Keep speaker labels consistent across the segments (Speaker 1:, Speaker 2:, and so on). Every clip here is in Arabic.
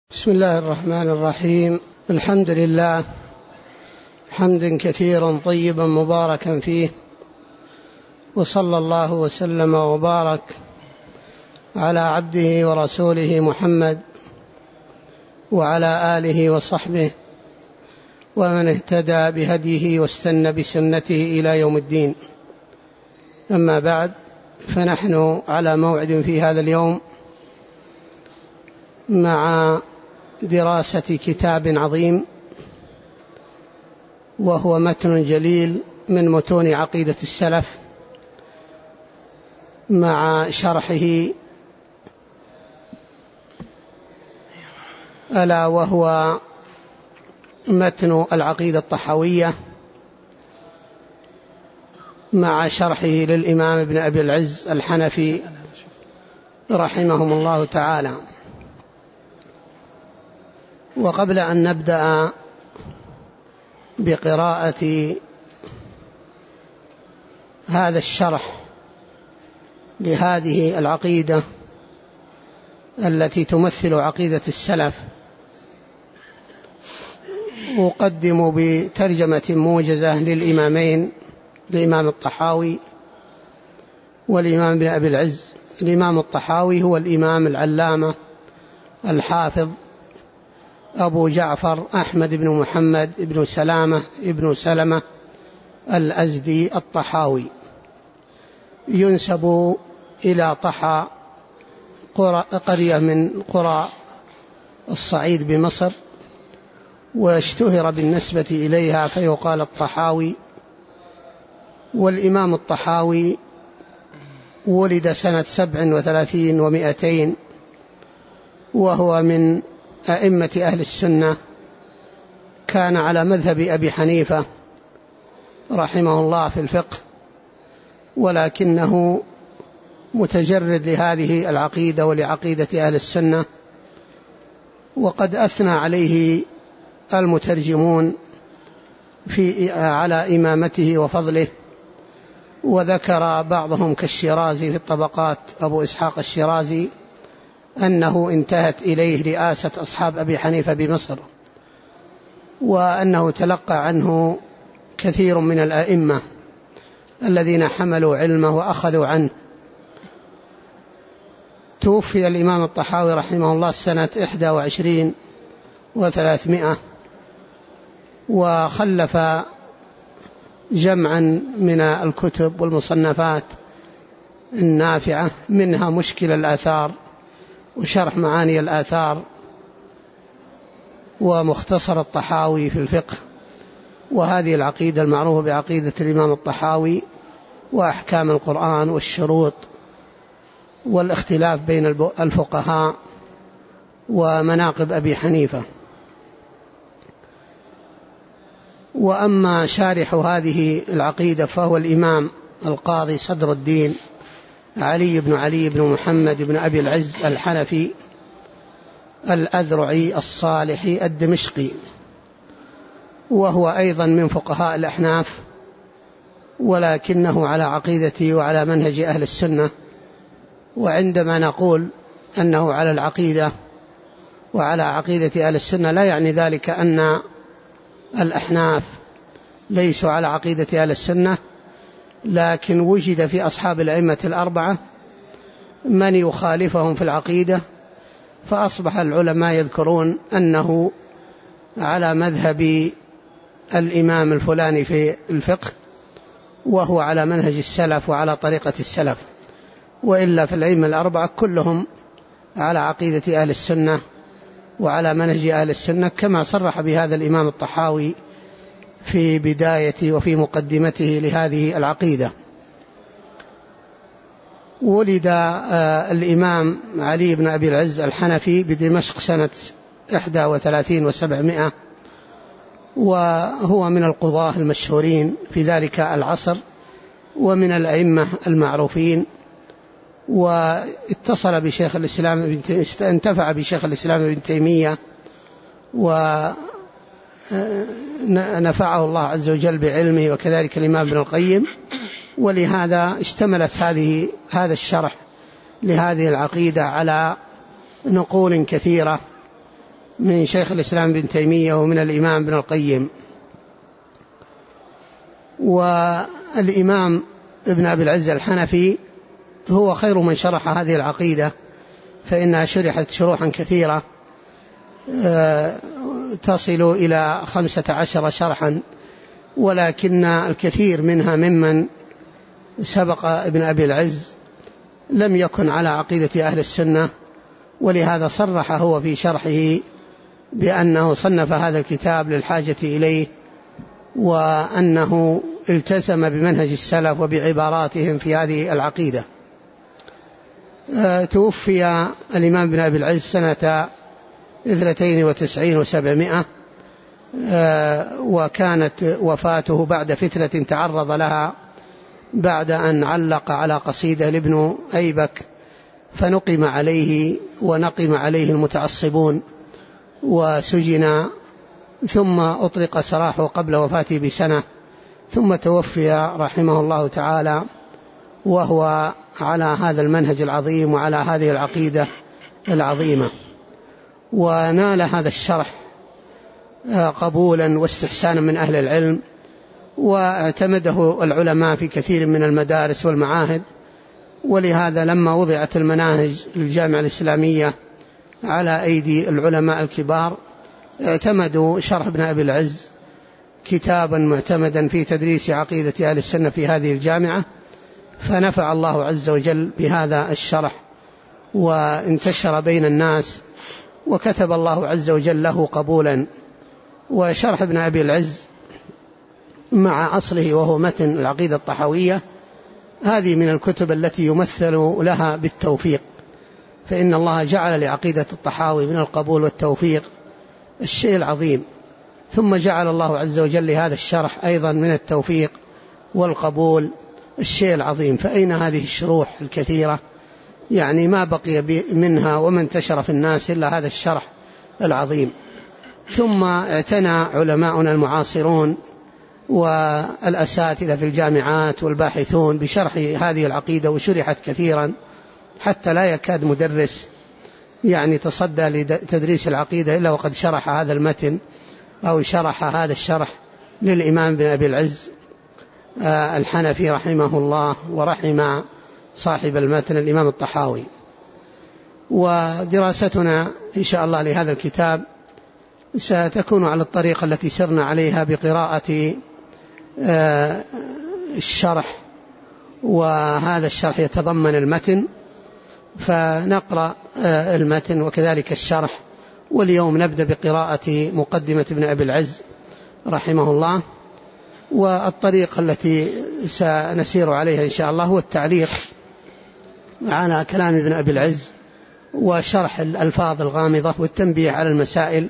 Speaker 1: بسم الله الرحمن الرحيم. الحمد لله حمدا كثيرا طيبا مباركا فيه، وصلى الله وسلم وبارك على عبده ورسوله محمد وعلى آله وصحبه ومن اهتدى بهديه واستنى بسنته إلى يوم الدين. أما بعد، فنحن على موعد في هذا اليوم مع دراسة كتاب عظيم، وهو متن جليل من متون عقيدة السلف، مع شرحه، ألا وهو متن العقيدة الطحاوية، مع شرحه للإمام ابن أبي العز الحنفي رحمهم الله تعالى. وقبل أن نبدأ بقراءة هذا الشرح لهذه العقيدة التي تمثل عقيدة السلف، أقدم بترجمة موجزة للإمامين، الإمام الطحاوي والإمام ابن أبي العز. الإمام الطحاوي هو الإمام العلامة الحافظ أبو جعفر أحمد بن محمد بن سلمة الأزدي الطحاوي، ينسب إلى طحا، قرية من قرى الصعيد بمصر، واشتهر بالنسبة إليها فيقال الطحاوي. والإمام الطحاوي ولد سنة 37 و200، وهو من أئمة أهل السنة، كان على مذهب أبي حنيفة رحمه الله في الفقه، ولكنه متجرد لهذه العقيدة ولعقيدة أهل السنة، وقد أثنى عليه المترجمون على إمامته وفضله، وذكر بعضهم كالشيرازي في الطبقات، أبو إسحاق الشيرازي، أنه انتهت إليه رئاسة أصحاب أبي حنيفة بمصر، وأنه تلقى عنه كثير من الأئمة الذين حملوا علمه وأخذوا عنه. توفي الإمام الطحاوي رحمه الله سنة 21 و300، وخلف جمعا من الكتب والمصنفات النافعة، منها مشكل الآثار، وشرح معاني الآثار، ومختصر الطحاوي في الفقه، وهذه العقيدة المعروفة بعقيدة الإمام الطحاوي، وأحكام القرآن والشروط والاختلاف بين الفقهاء، ومناقب أبي حنيفة. وأما شارح هذه العقيدة فهو الإمام القاضي صدر الدين علي بن محمد بن أبي العز الحنفي الأذرعي الصالحي الدمشقي، وهو أيضا من فقهاء الأحناف، ولكنه على عقيدته وعلى منهج أهل السنة. وعندما نقول أنه على العقيدة وعلى عقيدة أهل السنة، لا يعني ذلك أن الأحناف ليسوا على عقيدة أهل السنة، لكن وجد في أصحاب الأئمة الأربعة من يخالفهم في العقيدة، فأصبح العلماء يذكرون أنه على مذهب الإمام الفلاني في الفقه، وهو على منهج السلف وعلى طريقة السلف. وإلا في الأئمة الأربعة كلهم على عقيدة أهل السنة وعلى منهج أهل السنة، كما صرح بهذا الإمام الطحاوي في بداية وفي مقدمته لهذه العقيدة. ولد الإمام علي بن أبي العز الحنفي بدمشق سنة 31 و700، وهو من القضاة المشهورين في ذلك العصر، ومن الأئمة المعروفين. واتصل بشيخ الإسلام انتفع بشيخ الإسلام ابن تيمية، ونفعه الله عز وجل بعلمه، وكذلك الإمام ابن القيم. ولهذا اشتملت هذا الشرح لهذه العقيدة على نقول كثيرة من شيخ الإسلام ابن تيمية ومن الإمام ابن القيم. والإمام ابن أبي العز الحنفي هو خير من شرح هذه العقيدة، فإنها شرحت شروحا كثيرة تصل إلى 15 شرحا، ولكن الكثير منها ممن سبق ابن أبي العز لم يكن على عقيدة أهل السنة، ولهذا صرح هو في شرحه بأنه صنف هذا الكتاب للحاجة إليه، وأنه التزم بمنهج السلف وبعباراتهم في هذه العقيدة. توفي الإمام ابن أبي العز سنة 92 و700، وكانت وفاته بعد فتنة تعرض لها بعد أن علق على قصيدة لابن أيبك فنقم عليه ونقم عليه المتعصبون وسجن، ثم أطلق سراحه قبل وفاته بسنة، ثم توفي رحمه الله تعالى وهو على هذا المنهج العظيم وعلى هذه العقيدة العظيمة. ونال هذا الشرح قبولا واستحسانا من أهل العلم، واعتمده العلماء في كثير من المدارس والمعاهد. ولهذا لما وضعت المناهج للجامعة الإسلامية على أيدي العلماء الكبار اعتمدوا شرح ابن أبي العز كتابا معتمدا في تدريس عقيدة أهل السنة في هذه الجامعة، فنفع الله عز وجل بهذا الشرح وانتشر بين الناس، وكتب الله عز وجل له قبولا. وشرح ابن أبي العز مع أصله وهو متن العقيدة الطحاوية هذه من الكتب التي يمثل لها بالتوفيق، فإن الله جعل لعقيدة الطحاوي من القبول والتوفيق الشيء العظيم، ثم جعل الله عز وجل لهذا الشرح أيضا من التوفيق والقبول الشيء العظيم. فأين هذه الشروح الكثيرة؟ يعني ما بقي منها وما انتشر في الناس إلا هذا الشرح العظيم. ثم اعتنى علماؤنا المعاصرون والأساتذة في الجامعات والباحثون بشرح هذه العقيدة، وشرحت كثيرا حتى لا يكاد مدرس يعني تصدى لتدريس العقيدة إلا وقد شرح هذا المتن أو شرح هذا الشرح للإمام بن أبي العز الحنفي رحمه الله، ورحم صاحب المتن الإمام الطحاوي. ودراستنا إن شاء الله لهذا الكتاب ستكون على الطريقة التي سرنا عليها بقراءة الشرح، وهذا الشرح يتضمن المتن، فنقرأ المتن وكذلك الشرح. واليوم نبدأ بقراءة مقدمة ابن أبي العز رحمه الله. والطريقة التي سنسير عليها إن شاء الله هو التعليق على كلام ابن أبي العز وشرح الألفاظ الغامضة والتنبيه على المسائل،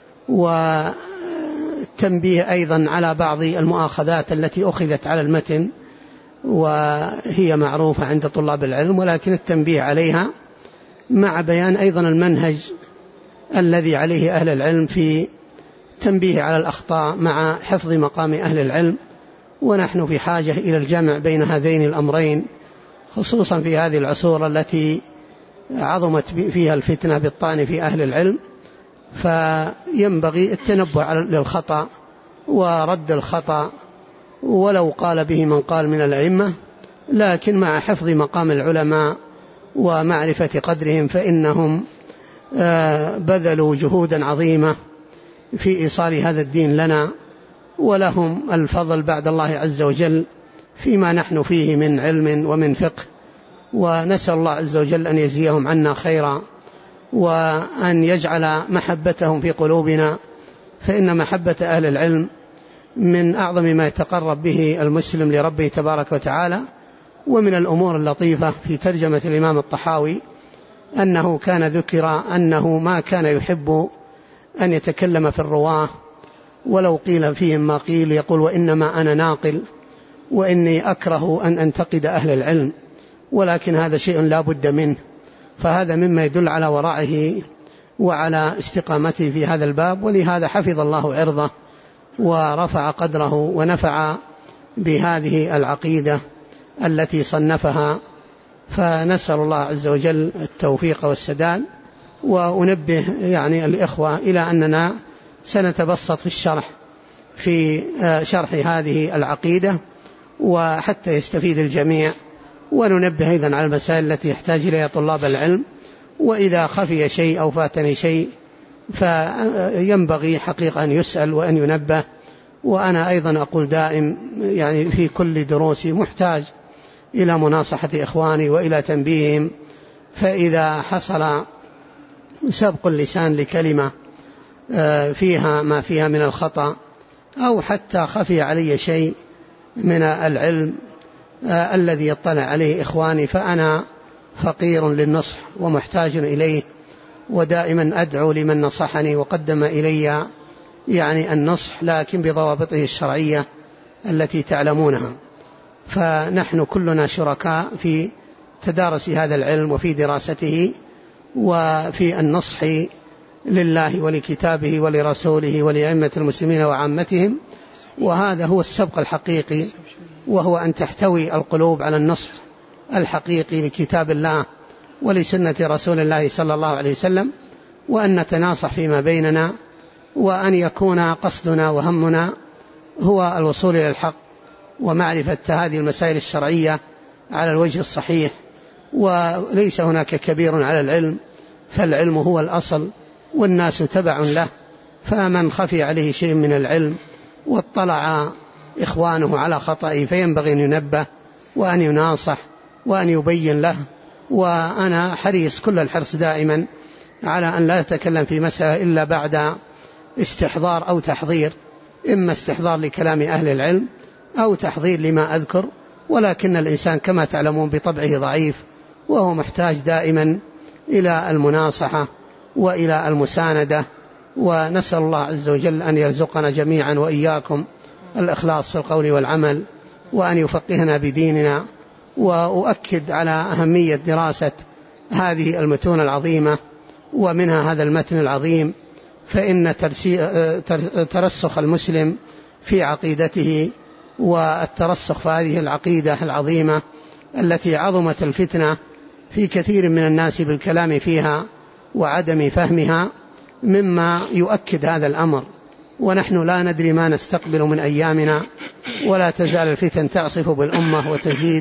Speaker 1: والتنبيه أيضا على بعض المؤاخذات التي أخذت على المتن وهي معروفة عند طلاب العلم، ولكن التنبيه عليها مع بيان أيضا المنهج الذي عليه أهل العلم في تنبيه على الأخطاء مع حفظ مقام أهل العلم. ونحن في حاجة إلى الجمع بين هذين الأمرين، خصوصا في هذه العصور التي عظمت فيها الفتنة بالطعن في أهل العلم، فينبغي التنبه للخطأ ورد الخطأ ولو قال به من قال من الأئمة، لكن مع حفظ مقام العلماء ومعرفة قدرهم، فإنهم بذلوا جهودا عظيمة في إيصال هذا الدين لنا، ولهم الفضل بعد الله عز وجل فيما نحن فيه من علم ومن فقه. ونسأل الله عز وجل أن يجزيهم عنا خيرا، وأن يجعل محبتهم في قلوبنا، فإن محبة أهل العلم من أعظم ما يتقرب به المسلم لربه تبارك وتعالى. ومن الأمور اللطيفة في ترجمة الإمام الطحاوي أنه كان ذكر أنه ما كان يحب أن يتكلم في الرواة ولو قيل فيهم ما قيل، يقول وإنما أنا ناقل وإني أكره أن أنتقد أهل العلم، ولكن هذا شيء لا بد منه. فهذا مما يدل على ورعه وعلى استقامته في هذا الباب، ولهذا حفظ الله عرضه ورفع قدره ونفع بهذه العقيدة التي صنفها. فنسأل الله عز وجل التوفيق والسداد، وأنبه يعني الإخوة إلى أننا سنتبسط في الشرح في شرح هذه العقيدة وحتى يستفيد الجميع، وننبه أيضا على المسائل التي يحتاج إليها طلاب العلم، وإذا خفي شيء أو فاتني شيء فينبغي حقيقة أن يسأل وأن ينبه. وأنا أيضا أقول دائم يعني في كل دروسي محتاج إلى مناصحة إخواني وإلى تنبيههم، فإذا حصل سبق اللسان لكلمة فيها ما فيها من الخطأ أو حتى خفي علي شيء من العلم الذي يطلع عليه إخواني، فأنا فقير للنصح ومحتاج إليه، ودائما أدعو لمن نصحني وقدم إلي يعني النصح، لكن بضوابطه الشرعية التي تعلمونها. فنحن كلنا شركاء في تدارس هذا العلم وفي دراسته وفي النصح لله ولكتابه ولرسوله ولأئمة المسلمين وعامتهم، وهذا هو السبق الحقيقي، وهو أن تحتوي القلوب على النصح الحقيقي لكتاب الله ولسنة رسول الله صلى الله عليه وسلم، وأن نتناصح فيما بيننا، وأن يكون قصدنا وهمنا هو الوصول إلى الحق ومعرفة هذه المسائل الشرعية على الوجه الصحيح. وليس هناك كبير على العلم، فالعلم هو الأصل والناس تبع له، فمن خفي عليه شيء من العلم واطلع إخوانه على خطئه فينبغي أن ينبه وأن يناصح وأن يبين له. وأنا حريص كل الحرص دائما على أن لا أتكلم في مسألة إلا بعد استحضار أو تحضير، إما استحضار لكلام أهل العلم أو تحضير لما أذكر، ولكن الإنسان كما تعلمون بطبعه ضعيف، وهو محتاج دائما إلى المناصحة وإلى المساندة. ونسأل الله عز وجل أن يرزقنا جميعا وإياكم الإخلاص في القول والعمل، وأن يفقهنا بديننا. وأؤكد على أهمية دراسة هذه المتون العظيمة، ومنها هذا المتن العظيم، فإن ترسخ المسلم في عقيدته والترسخ في هذه العقيدة العظيمة التي عظمت الفتنة في كثير من الناس بالكلام فيها وعدم فهمها مما يؤكد هذا الأمر. ونحن لا ندري ما نستقبل من أيامنا، ولا تزال الفتن تعصف بالأمة وتزيد،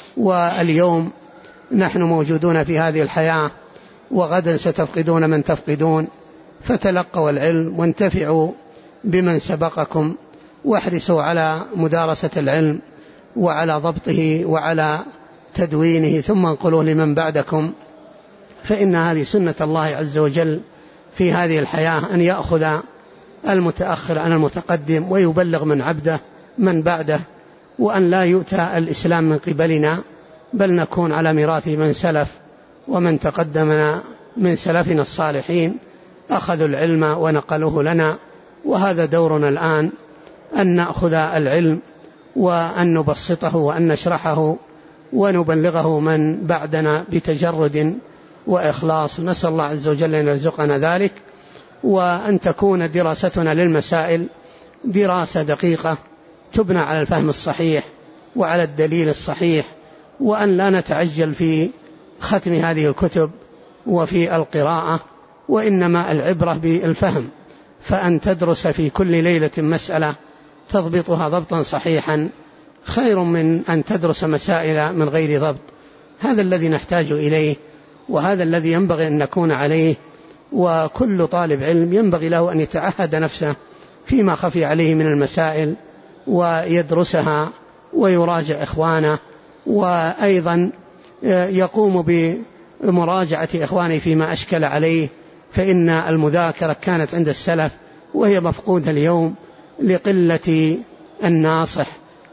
Speaker 1: واليوم نحن موجودون في هذه الحياة، وغدا ستفقدون من تفقدون، فتلقوا العلم وانتفعوا بمن سبقكم، واحرصوا على مدارسة العلم وعلى ضبطه وعلى تدوينه، ثم انقلوا لمن بعدكم، فإن هذه سنة الله عز وجل في هذه الحياة، أن يأخذ المتأخر عن المتقدم ويبلغ من بعده، وأن لا يؤتى الإسلام من قبلنا، بل نكون على ميراث من سلف ومن تقدمنا من سلفنا الصالحين أخذوا العلم ونقلوه لنا. وهذا دورنا الآن، أن نأخذ العلم وأن نبسطه وأن نشرحه ونبلغه من بعدنا بتجرد وإخلاص. نسأل الله عز وجل أن يرزقنا ذلك، وأن تكون دراستنا للمسائل دراسة دقيقة تبنى على الفهم الصحيح وعلى الدليل الصحيح، وأن لا نتعجل في ختم هذه الكتب وفي القراءة، وإنما العبرة بالفهم، فأن تدرس في كل ليلة مسألة تضبطها ضبطا صحيحا خير من أن تدرس مسائل من غير ضبط. هذا الذي نحتاج إليه، وهذا الذي ينبغي أن نكون عليه. وكل طالب علم ينبغي له أن يتعهد نفسه فيما خفي عليه من المسائل ويدرسها ويراجع إخوانه، وأيضا يقوم بمراجعة إخوانه فيما أشكل عليه، فإن المذاكرة كانت عند السلف وهي مفقودة اليوم لقلة الناصح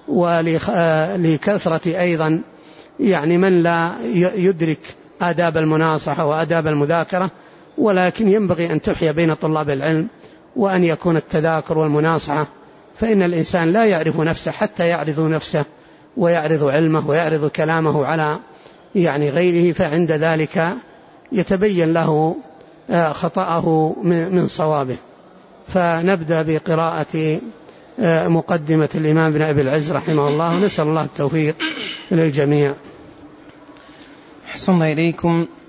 Speaker 1: ولكثرة أيضا يعني من لا يدرك آداب المناصحة وآداب المذاكرة. ولكن ينبغي أن تحيا بين طلاب العلم، وأن يكون التذاكر والمناصحة، فإن الإنسان لا يعرف نفسه حتى يعرض نفسه ويعرض علمه ويعرض كلامه على يعني غيره، فعند ذلك يتبين له خطأه من صوابه. فنبدأ بقراءة مقدمة الإمام ابن أبي العز رحمه الله، ونسأل الله التوفيق للجميع.
Speaker 2: أحسن إليكم.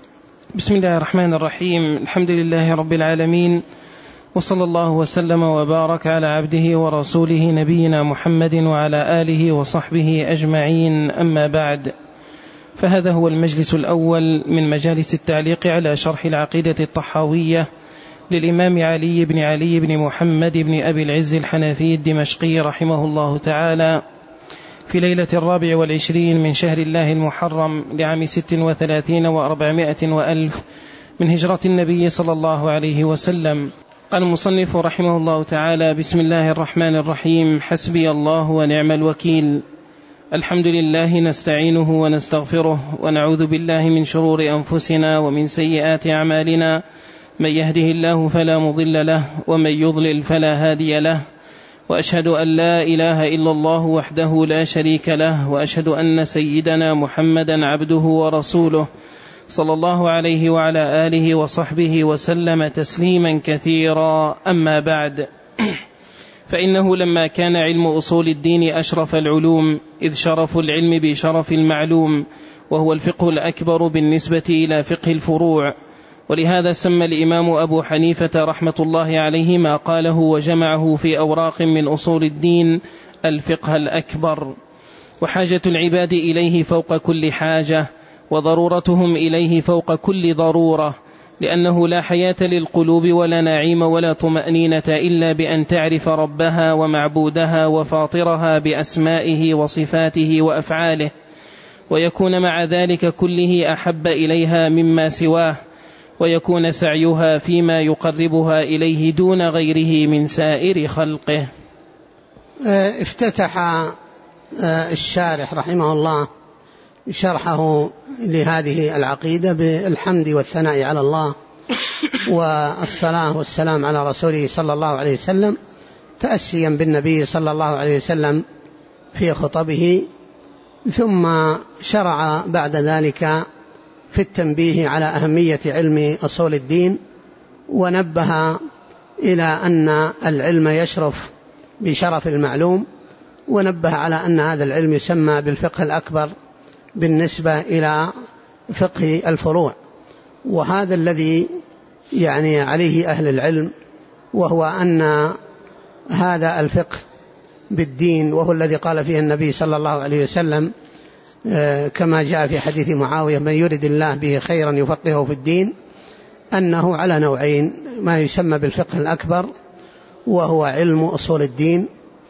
Speaker 2: بسم الله الرحمن الرحيم. الحمد لله رب العالمين، وصلى الله وسلم وبارك على عبده ورسوله نبينا محمد وعلى آله وصحبه أجمعين، أما بعد، فهذا هو المجلس الأول من مجالس التعليق على شرح العقيدة الطحاوية للإمام علي بن محمد بن أبي العز الحنفي الدمشقي رحمه الله تعالى، في ليلة 24 من شهر الله المحرم لعام 36 و400 وألف من هجرة النبي صلى الله عليه وسلم. قال المصنف رحمه الله تعالى: بسم الله الرحمن الرحيم. حسبي الله ونعم الوكيل. الحمد لله نستعينه ونستغفره ونعوذ بالله من شرور أنفسنا ومن سيئات أعمالنا، من يهده الله فلا مضل له ومن يضلل فلا هادي له، وأشهد أن لا إله إلا الله وحده لا شريك له، وأشهد أن سيدنا محمدا عبده ورسوله صلى الله عليه وعلى آله وصحبه وسلم تسليما كثيرا. أما بعد، فإنه لما كان علم أصول الدين أشرف العلوم، إذ شرف العلم بشرف المعلوم، وهو الفقه الأكبر بالنسبة إلى فقه الفروع، ولهذا سمى الإمام أبو حنيفة رحمة الله عليه ما قاله وجمعه في أوراق من أصول الدين الفقه الأكبر. وحاجة العباد إليه فوق كل حاجة، وضرورتهم إليه فوق كل ضرورة، لأنه لا حياة للقلوب ولا نعيم ولا طمأنينة إلا بأن تعرف ربها ومعبودها وفاطرها بأسمائه وصفاته وأفعاله، ويكون مع ذلك كله أحب إليها مما سواه، ويكون سعيها فيما يقربها إليه دون غيره من سائر خلقه.
Speaker 1: افتتح الشارح رحمه الله شرحه لهذه العقيدة بالحمد والثناء على الله والصلاة والسلام على رسوله صلى الله عليه وسلم، تأسيا بالنبي صلى الله عليه وسلم في خطبه، ثم شرع بعد ذلك في التنبيه على أهمية علم أصول الدين، ونبه إلى أن العلم يشرف بشرف المعلوم، ونبه على أن هذا العلم يسمى بالفقه الأكبر بالنسبة إلى فقه الفروع، وهذا الذي يعني عليه أهل العلم، وهو أن هذا الفقه بالدين، وهو الذي قال فيه النبي صلى الله عليه وسلم كما جاء في حديث معاوية: من يرد الله به خيرا يفقهه في الدين، أنه على نوعين: ما يسمى بالفقه الأكبر وهو علم أصول الدين،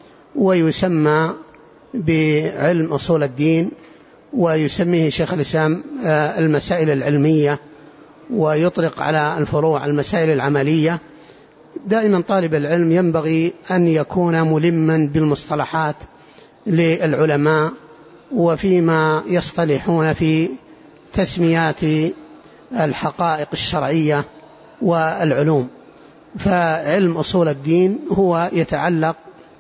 Speaker 1: ويسمى بعلم أصول الدين ويسميه شيخ الإسلام المسائل العلمية، ويطلق على الفروع المسائل العملية. دائما طالب العلم ينبغي أن يكون ملما بالمصطلحات للعلماء وفيما يصطلحون في تسميات الحقائق الشرعية والعلوم. فعلم أصول الدين هو يتعلق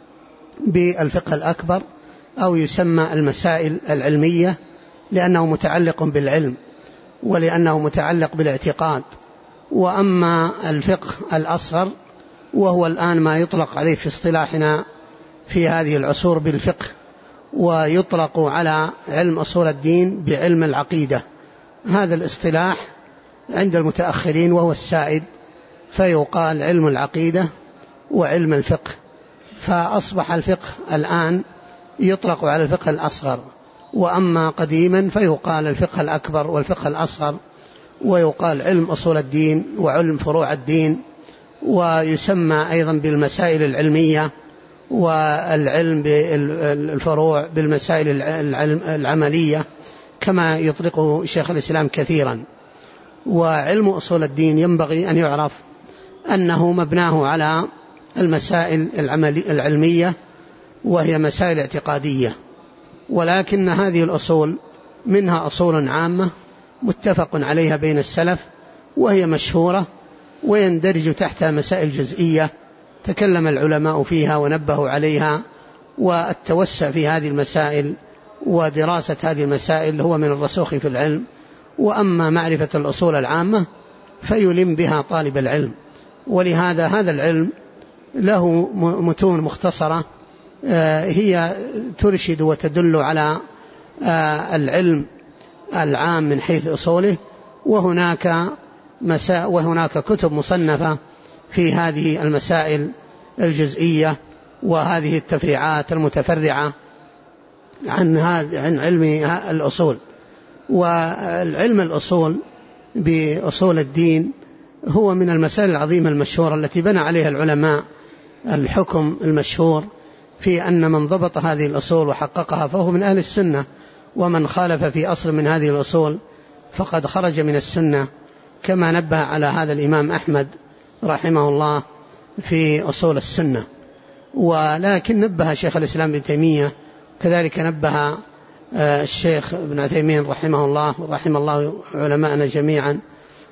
Speaker 1: بالفقه الأكبر، أو يسمى المسائل العلمية، لأنه متعلق بالعلم ولأنه متعلق بالاعتقاد. وأما الفقه الأصغر، وهو الآن ما يطلق عليه في اصطلاحنا في هذه العصور بالفقه، ويطلق على علم أصول الدين بعلم العقيدة. هذا الاصطلاح عند المتأخرين وهو السائد، فيقال علم العقيدة وعلم الفقه. فأصبح الفقه الآن يطلق على الفقه الأصغر، وأما قديما فيقال الفقه الأكبر والفقه الأصغر، ويقال علم أصول الدين وعلم فروع الدين، ويسمى أيضا بالمسائل العلمية، والعلم بالفروع بالمسائل العملية، كما يطلقه شيخ الإسلام كثيرا. وعلم أصول الدين ينبغي أن يعرف أنه مبناه على المسائل العلمية، وهي مسائل اعتقادية، ولكن هذه الأصول منها أصول عامة متفق عليها بين السلف، وهي مشهورة، ويندرج تحتها مسائل جزئية تكلم العلماء فيها ونبهوا عليها. والتوسع في هذه المسائل ودراسة هذه المسائل هو من الرسوخ في العلم. وأما معرفة الأصول العامة فيلم بها طالب العلم. ولهذا هذا العلم له متون مختصرة هي ترشد وتدل على العلم العام من حيث أصوله، وهناك كتب مصنفة في هذه المسائل الجزئية وهذه التفريعات المتفرعة عن علم الأصول. والعلم الأصول بأصول الدين هو من المسائل العظيمة المشهورة التي بنى عليها العلماء الحكم المشهور في أن من ضبط هذه الأصول وحققها فهو من أهل السنة، ومن خالف في أصل من هذه الأصول فقد خرج من السنة، كما نبه على هذا الإمام أحمد رحمه الله في أصول السنة. ولكن نبه شيخ الإسلام ابن تيمية، كذلك نبه الشيخ ابن عثيمين رحمه الله ورحم الله علماءنا جميعا،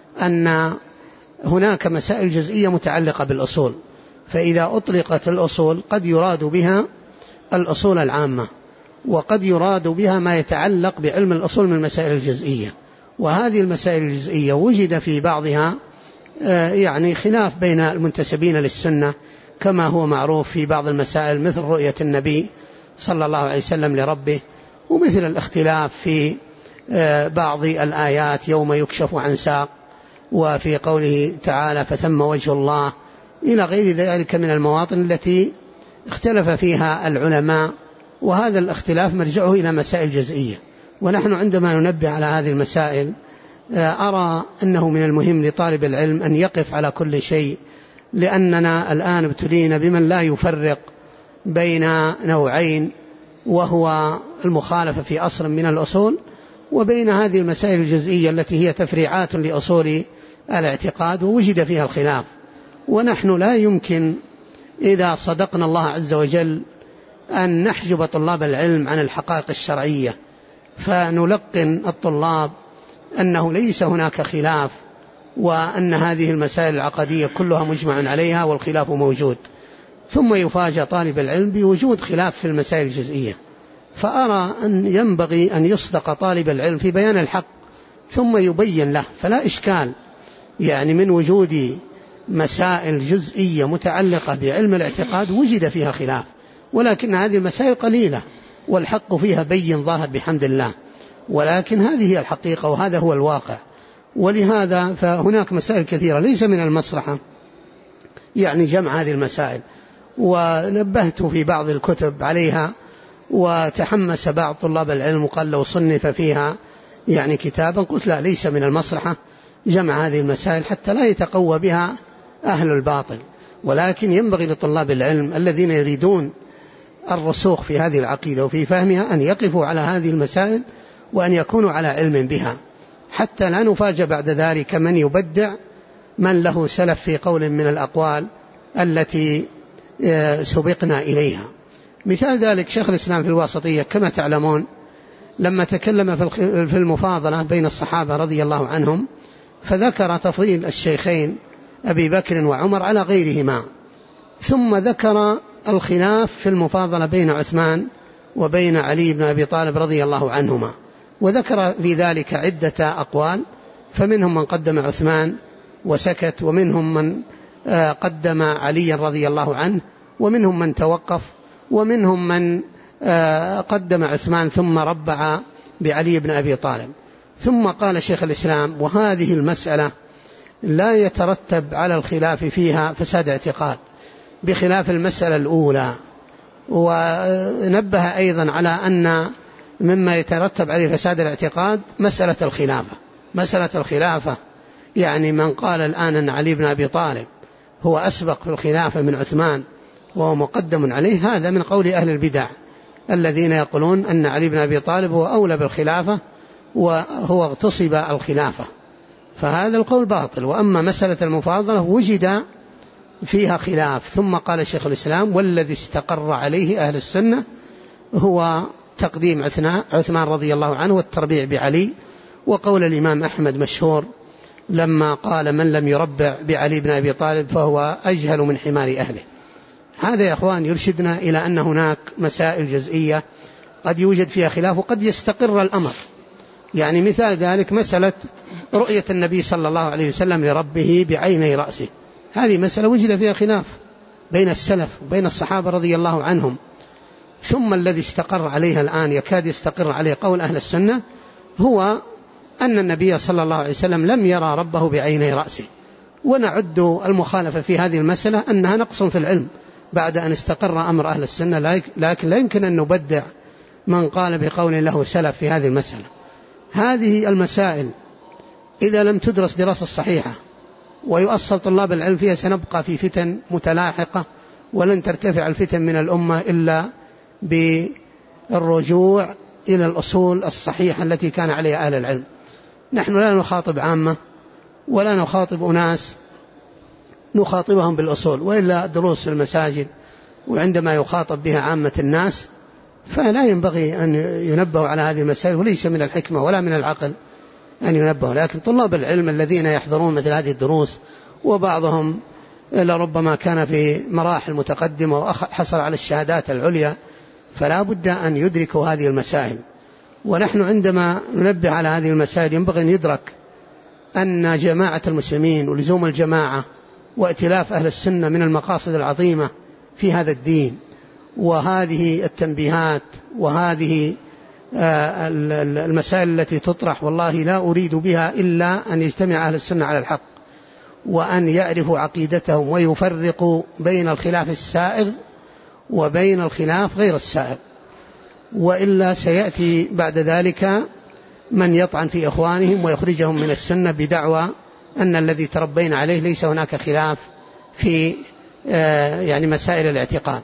Speaker 1: أن هناك مسائل جزئية متعلقة بالأصول، فإذا أطلقت الأصول قد يراد بها الأصول العامة، وقد يراد بها ما يتعلق بعلم الأصول من المسائل الجزئية. وهذه المسائل الجزئية وجد في بعضها يعني خلاف بين المنتسبين للسنة، كما هو معروف في بعض المسائل مثل رؤية النبي صلى الله عليه وسلم لربه، ومثل الاختلاف في بعض الآيات يوم يكشف عن ساق، وفي قوله تعالى فثم وجه الله، إلى غير ذلك من المواطن التي اختلف فيها العلماء. وهذا الاختلاف مرجعه إلى مسائل جزئية، ونحن عندما ننبه على هذه المسائل أرى أنه من المهم لطالب العلم أن يقف على كل شيء، لأننا الآن ابتلينا بمن لا يفرق بين نوعين، وهو المخالفة في أصل من الأصول، وبين هذه المسائل الجزئية التي هي تفريعات لأصول الاعتقاد ووجد فيها الخلاف. ونحن لا يمكن إذا صدقنا الله عز وجل أن نحجب طلاب العلم عن الحقائق الشرعية، فنلقن الطلاب أنه ليس هناك خلاف، وأن هذه المسائل العقدية كلها مجمع عليها والخلاف موجود، ثم يفاجأ طالب العلم بوجود خلاف في المسائل الجزئية. فأرى أن ينبغي أن يصدق طالب العلم في بيان الحق ثم يبين له، فلا إشكال يعني من وجود مسائل جزئية متعلقة بعلم الاعتقاد وجد فيها خلاف، ولكن هذه المسائل قليلة والحق فيها بين ظاهر بحمد الله، ولكن هذه هي الحقيقة وهذا هو الواقع. ولهذا فهناك مسائل كثيرة ليس من المصلحة يعني جمع هذه المسائل، ونبهت في بعض الكتب عليها، وتحمس بعض طلاب العلم وقال لو صنف فيها يعني كتابا، قلت لا، ليس من المصلحة جمع هذه المسائل حتى لا يتقوى بها أهل الباطل، ولكن ينبغي لطلاب العلم الذين يريدون الرسوخ في هذه العقيدة وفي فهمها أن يقفوا على هذه المسائل وأن يكونوا على علم بها، حتى لا نفاجأ بعد ذلك من يبدع من له سلف في قول من الأقوال التي سبقنا إليها. مثال ذلك شيخ الإسلام في الواسطية كما تعلمون لما تكلم في المفاضلة بين الصحابة رضي الله عنهم، فذكر تفضيل الشيخين أبي بكر وعمر على غيرهما، ثم ذكر الخلاف في المفاضلة بين عثمان وبين علي بن أبي طالب رضي الله عنهما، وذكر في ذلك عدة أقوال، فمنهم من قدم عثمان وسكت، ومنهم من قدم علي رضي الله عنه، ومنهم من توقف، ومنهم من قدم عثمان ثم ربع بعلي بن أبي طالب. ثم قال شيخ الإسلام وهذه المسألة لا يترتب على الخلاف فيها فساد اعتقاد بخلاف المسألة الأولى، ونبه أيضا على أن مما يترتب عليه فساد الاعتقاد مسألة الخلافة يعني من قال الآن أن علي بن أبي طالب هو أسبق في الخلافة من عثمان وهو مقدم عليه، هذا من قول أهل البدع الذين يقولون أن علي بن أبي طالب هو أولى بالخلافة وهو اغتصب الخلافة، فهذا القول باطل. وأما مسألة المفاضلة وجد فيها خلاف، ثم قال شيخ الإسلام والذي استقر عليه أهل السنة هو تقديم عثمان رضي الله عنه والتربيع بعلي، وقول الإمام أحمد مشهور لما قال من لم يربع بعلي بن أبي طالب فهو أجهل من حمار أهله. هذا يا أخوان يرشدنا إلى أن هناك مسائل جزئية قد يوجد فيها خلاف وقد يستقر الأمر، يعني مثال ذلك مسألة رؤية النبي صلى الله عليه وسلم لربه بعيني رأسه، هذه مسألة وجد فيها خلاف بين السلف وبين الصحابة رضي الله عنهم، ثم الذي استقر عليها الآن يكاد يستقر عليه قول أهل السنة هو أن النبي صلى الله عليه وسلم لم يرى ربه بعيني رأسه، ونعد المخالفة في هذه المسألة أنها نقص في العلم بعد أن استقر أمر أهل السنة، لكن لا يمكن أن نبدع من قال بقول له سلف في هذه المسألة. هذه المسائل إذا لم تدرس دراسة صحيحة ويؤصل طلاب العلم فيها سنبقى في فتن متلاحقة، ولن ترتفع الفتن من الأمة إلا بالرجوع إلى الأصول الصحيحة التي كان عليها أهل العلم. نحن لا نخاطب عامة ولا نخاطب أناس نخاطبهم بالأصول، وإلا دروس في المساجد وعندما يخاطب بها عامة الناس فلا ينبغي أن ينبهوا على هذه المسائل، وليس من الحكمة ولا من العقل أن ينبهوا. لكن طلاب العلم الذين يحضرون مثل هذه الدروس، وبعضهم لربما كان في مراحل متقدمة وحصل على الشهادات العليا، فلا بد أن يدركوا هذه المسائل. ونحن عندما ننبه على هذه المسائل ينبغي أن يدرك أن جماعة المسلمين ولزوم الجماعة وائتلاف أهل السنة من المقاصد العظيمة في هذا الدين، وهذه التنبيهات وهذه المسائل التي تطرح والله لا أريد بها إلا أن يجتمع أهل السنة على الحق، وأن يعرفوا عقيدتهم ويفرقوا بين الخلاف السائغ وبين الخلاف غير السائغ، وإلا سيأتي بعد ذلك من يطعن في إخوانهم ويخرجهم من السنة بدعوى أن الذي تربينا عليه ليس هناك خلاف في يعني مسائل الاعتقاد.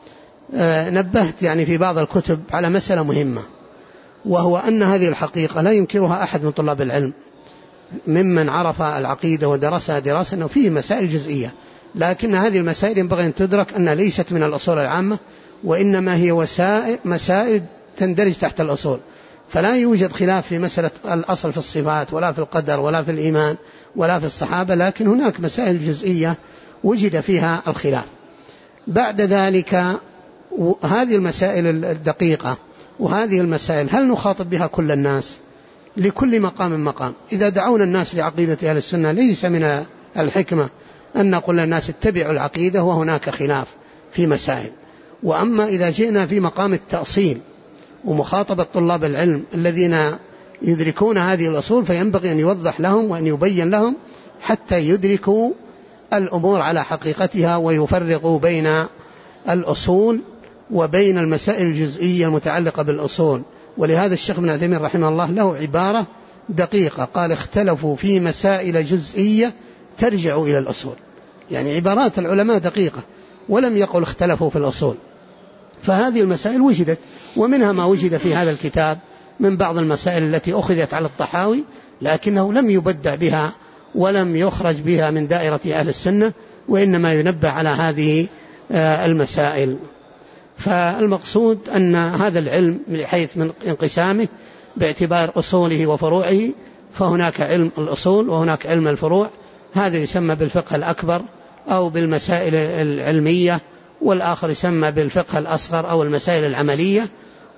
Speaker 1: نبهت يعني في بعض الكتب على مسألة مهمة، وهو أن هذه الحقيقة لا ينكرها أحد من طلاب العلم ممن عرف العقيدة ودرسها دراسة، أنه فيه مسائل جزئية، لكن هذه المسائل ينبغي أن تدرك أنها ليست من الأصول العامة، وإنما هي مسائل تندرج تحت الأصول. فلا يوجد خلاف في مسألة الأصل في الصفات ولا في القدر ولا في الإيمان ولا في الصحابة، لكن هناك مسائل جزئية وجد فيها الخلاف. بعد ذلك هذه المسائل الدقيقة وهذه المسائل هل نخاطب بها كل الناس؟ لكل مقام مقام. إذا دعونا الناس لعقيدة أهل السنة ليس من الحكمة أن نقول للناس اتبعوا العقيدة وهناك خلاف في مسائل. وأما إذا جئنا في مقام التأصيل ومخاطبة طلاب العلم الذين يدركون هذه الأصول، فينبغي أن يوضح لهم وأن يبين لهم حتى يدركوا الأمور على حقيقتها ويفرقوا بين الأصول وبين المسائل الجزئية المتعلقة بالأصول. ولهذا الشيخ ابن عثيمين رحمه الله له عبارة دقيقة، قال اختلفوا في مسائل جزئية ترجع إلى الأصول. يعني عبارات العلماء دقيقة، ولم يقل اختلفوا في الأصول. فهذه المسائل وجدت، ومنها ما وجد في هذا الكتاب من بعض المسائل التي أخذت على الطحاوي، لكنه لم يبدع بها ولم يخرج بها من دائرة أهل السنة، وإنما ينبه على هذه المسائل. فالمقصود أن هذا العلم من حيث من انقسامه باعتبار أصوله وفروعه، فهناك علم الأصول وهناك علم الفروع، هذا يسمى بالفقه الأكبر أو بالمسائل العلمية، والآخر يسمى بالفقه الأصغر أو المسائل العملية.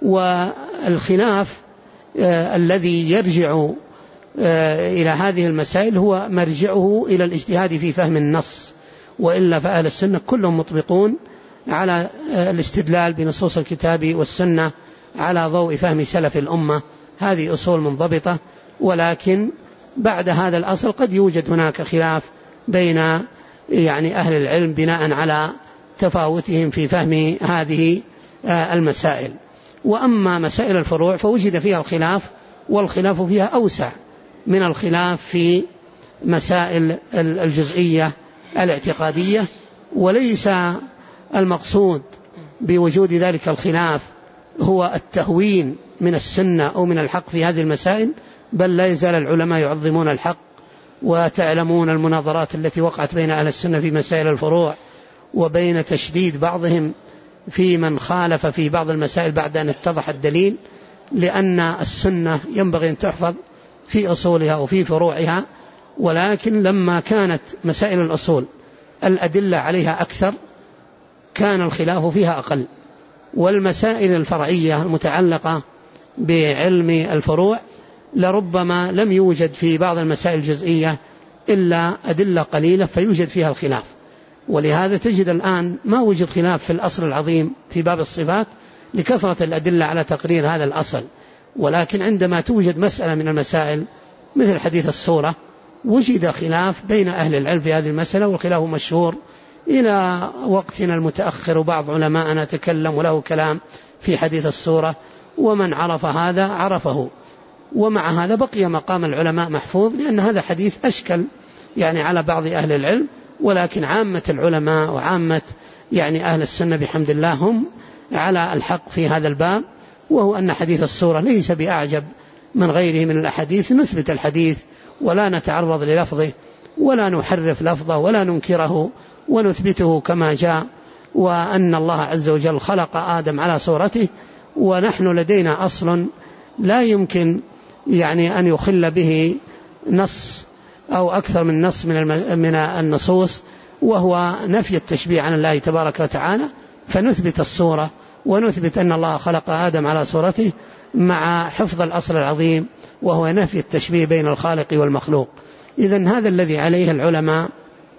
Speaker 1: والخلاف الذي يرجع إلى هذه المسائل هو مرجعه إلى الاجتهاد في فهم النص، وإلا فأهل السنة كلهم مطبقون على الاستدلال بنصوص الكتاب والسنة على ضوء فهم سلف الأمة. هذه أصول منضبطة، ولكن بعد هذا الأصل قد يوجد هناك خلاف بين يعني أهل العلم بناء على تفاوتهم في فهم هذه المسائل. وأما مسائل الفروع فوجد فيها الخلاف، والخلاف فيها أوسع من الخلاف في مسائل الجزئية الاعتقادية. وليس المقصود بوجود ذلك الخلاف هو التهوين من السنة أو من الحق في هذه المسائل، بل لا يزال العلماء يعظمون الحق. وتعلمون المناظرات التي وقعت بين أهل السنة في مسائل الفروع، وبين تشديد بعضهم في من خالف في بعض المسائل بعد أن اتضح الدليل، لأن السنة ينبغي أن تحفظ في أصولها وفي فروعها. ولكن لما كانت مسائل الأصول الأدلة عليها أكثر كان الخلاف فيها أقل، والمسائل الفرعية المتعلقة بعلم الفروع لربما لم يوجد في بعض المسائل الجزئية إلا أدلة قليلة فيوجد فيها الخلاف. ولهذا تجد الآن ما وجد خلاف في الأصل العظيم في باب الصفات لكثرة الأدلة على تقرير هذا الأصل. ولكن عندما توجد مسألة من المسائل مثل حديث الصورة وجد خلاف بين أهل العلم في هذه المسألة، والخلاف مشهور إلى وقتنا المتأخر، وبعض علماءنا تكلم وله كلام في حديث الصورة، ومن عرف هذا عرفه. ومع هذا بقي مقام العلماء محفوظ، لأن هذا حديث أشكل يعني على بعض أهل العلم، ولكن عامة العلماء وعامة يعني أهل السنة بحمد الله هم على الحق في هذا الباب، وهو أن حديث الصورة ليس بأعجب من غيره من الأحاديث. نثبت الحديث ولا نتعرض للفظه ولا نحرف لفظه ولا ننكره، ونثبته كما جاء، وأن الله عز وجل خلق آدم على صورته، ونحن لدينا أصل لا يمكن يعني أن يخل به نص أو أكثر من نص من النصوص، وهو نفي التشبيه عن الله تبارك وتعالى. فنثبت الصورة ونثبت أن الله خلق آدم على صورته مع حفظ الأصل العظيم، وهو نفي التشبيه بين الخالق والمخلوق. إذن هذا الذي عليه العلماء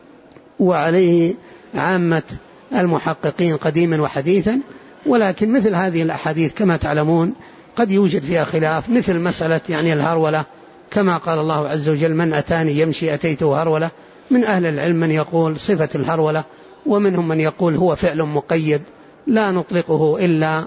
Speaker 1: وعليه عامة المحققين قديما وحديثا. ولكن مثل هذه الأحاديث كما تعلمون قد يوجد فيها خلاف، مثل مسألة يعني الهرولة، كما قال الله عز وجل: من أتاني يمشي أتيته هرولة. من أهل العلم من يقول صفة الهرولة، ومنهم من يقول هو فعل مقيد لا نطلقه إلا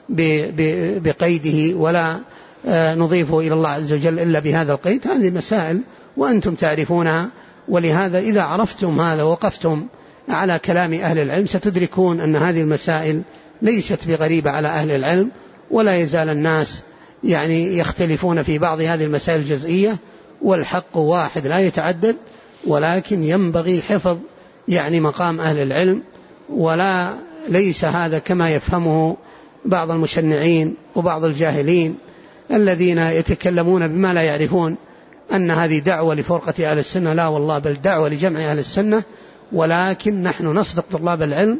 Speaker 1: بقيده، ولا نضيفه إلى الله عز وجل إلا بهذا القيد. هذه مسائل وأنتم تعرفونها، ولهذا إذا عرفتم هذا وقفتم على كلام أهل العلم ستدركون أن هذه المسائل ليست بغريبة على أهل العلم، ولا يزال الناس يعني يختلفون في بعض هذه المسائل الجزئية، والحق واحد لا يتعدد، ولكن ينبغي حفظ يعني مقام أهل العلم، ولا ليس هذا كما يفهمه بعض المشنعين وبعض الجاهلين الذين يتكلمون بما لا يعرفون، أن هذه دعوة لفرقة أهل السنة. لا والله، بل دعوة لجمع أهل السنة، ولكن نحن نصدق طلاب العلم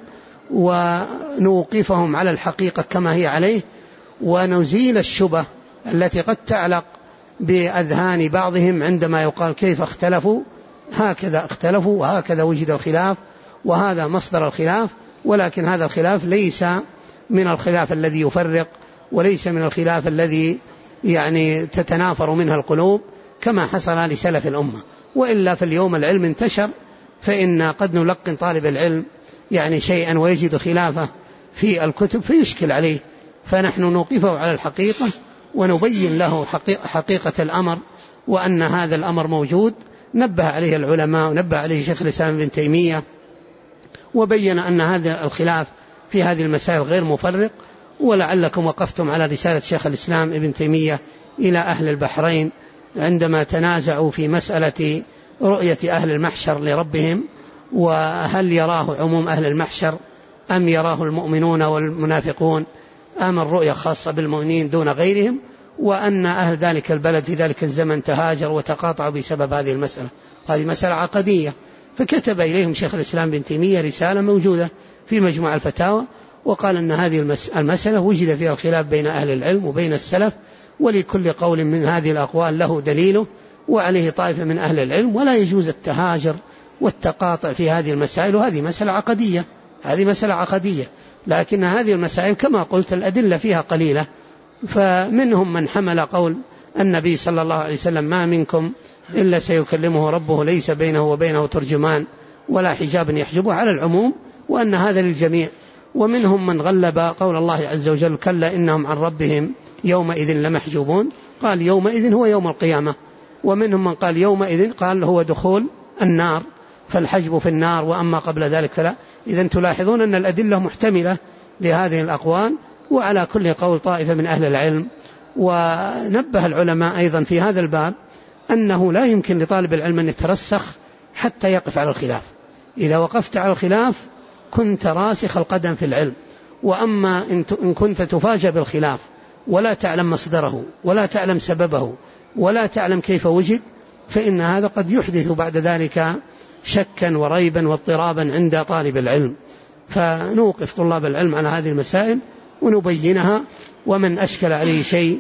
Speaker 1: ونوقفهم على الحقيقة كما هي عليه، ونزيل الشبه التي قد تعلق بأذهان بعضهم عندما يقال كيف اختلفوا، هكذا اختلفوا وهكذا وجد الخلاف وهذا مصدر الخلاف. ولكن هذا الخلاف ليس من الخلاف الذي يفرق، وليس من الخلاف الذي يعني تتنافر منها القلوب كما حصل لسلف الأمة. وإلا في اليوم العلم انتشر، فإن قد نلقن طالب العلم يعني شيئا ويجد خلافه في الكتب فيشكل عليه، فنحن نوقفه على الحقيقة ونبين له حقيقة الأمر، وأن هذا الأمر موجود نبه عليه العلماء ونبه عليه شيخ الإسلام ابن تيمية، وبين أن هذا الخلاف في هذه المسائل غير مفرق. ولعلكم وقفتم على رسالة شيخ الإسلام ابن تيمية إلى أهل البحرين عندما تنازعوا في مسألة رؤية أهل المحشر لربهم، وهل يراه عموم أهل المحشر أم يراه المؤمنون والمنافقون، أم الرؤية خاصة بالمؤمنين دون غيرهم، وأن أهل ذلك البلد في ذلك الزمن تهاجروا وتقاطعوا بسبب هذه المسألة. هذه مسألة عقدية، فكتب إليهم شيخ الإسلام ابن تيمية رسالة موجودة في مجموع الفتاوى، وقال أن هذه المسألة وجد فيها الخلاف بين أهل العلم وبين السلف، ولكل قول من هذه الأقوال له دليله وعليه طائفة من أهل العلم، ولا يجوز التهاجر والتقاطع في هذه المسائل. وهذه مسألة عقدية، هذه مسألة عقدية، لكن هذه المسائل كما قلت الأدلة فيها قليلة. فمنهم من حمل قول النبي صلى الله عليه وسلم: ما منكم إلا سيكلمه ربه ليس بينه وبينه ترجمان ولا حجاب يحجبه، على العموم، وأن هذا للجميع. ومنهم من غلب قول الله عز وجل: كلا إنهم عن ربهم يومئذ لمحجوبون، قال يومئذ هو يوم القيامة. ومنهم من قال يومئذ قال هو دخول النار، فالحجب في النار، وأما قبل ذلك فلا. إذن تلاحظون أن الأدلة محتملة لهذه الأقوال، وعلى كل قول طائفة من أهل العلم. ونبه العلماء أيضا في هذا الباب أنه لا يمكن لطالب العلم أن يترسخ حتى يقف على الخلاف. إذا وقفت على الخلاف كنت راسخ القدم في العلم، وأما إن كنت تفاجأ بالخلاف ولا تعلم مصدره ولا تعلم سببه ولا تعلم كيف وجد، فإن هذا قد يحدث بعد ذلك شكا وريبا واضطرابا عند طالب العلم. فنوقف طلاب العلم على هذه المسائل ونبينها، ومن أشكل عليه شيء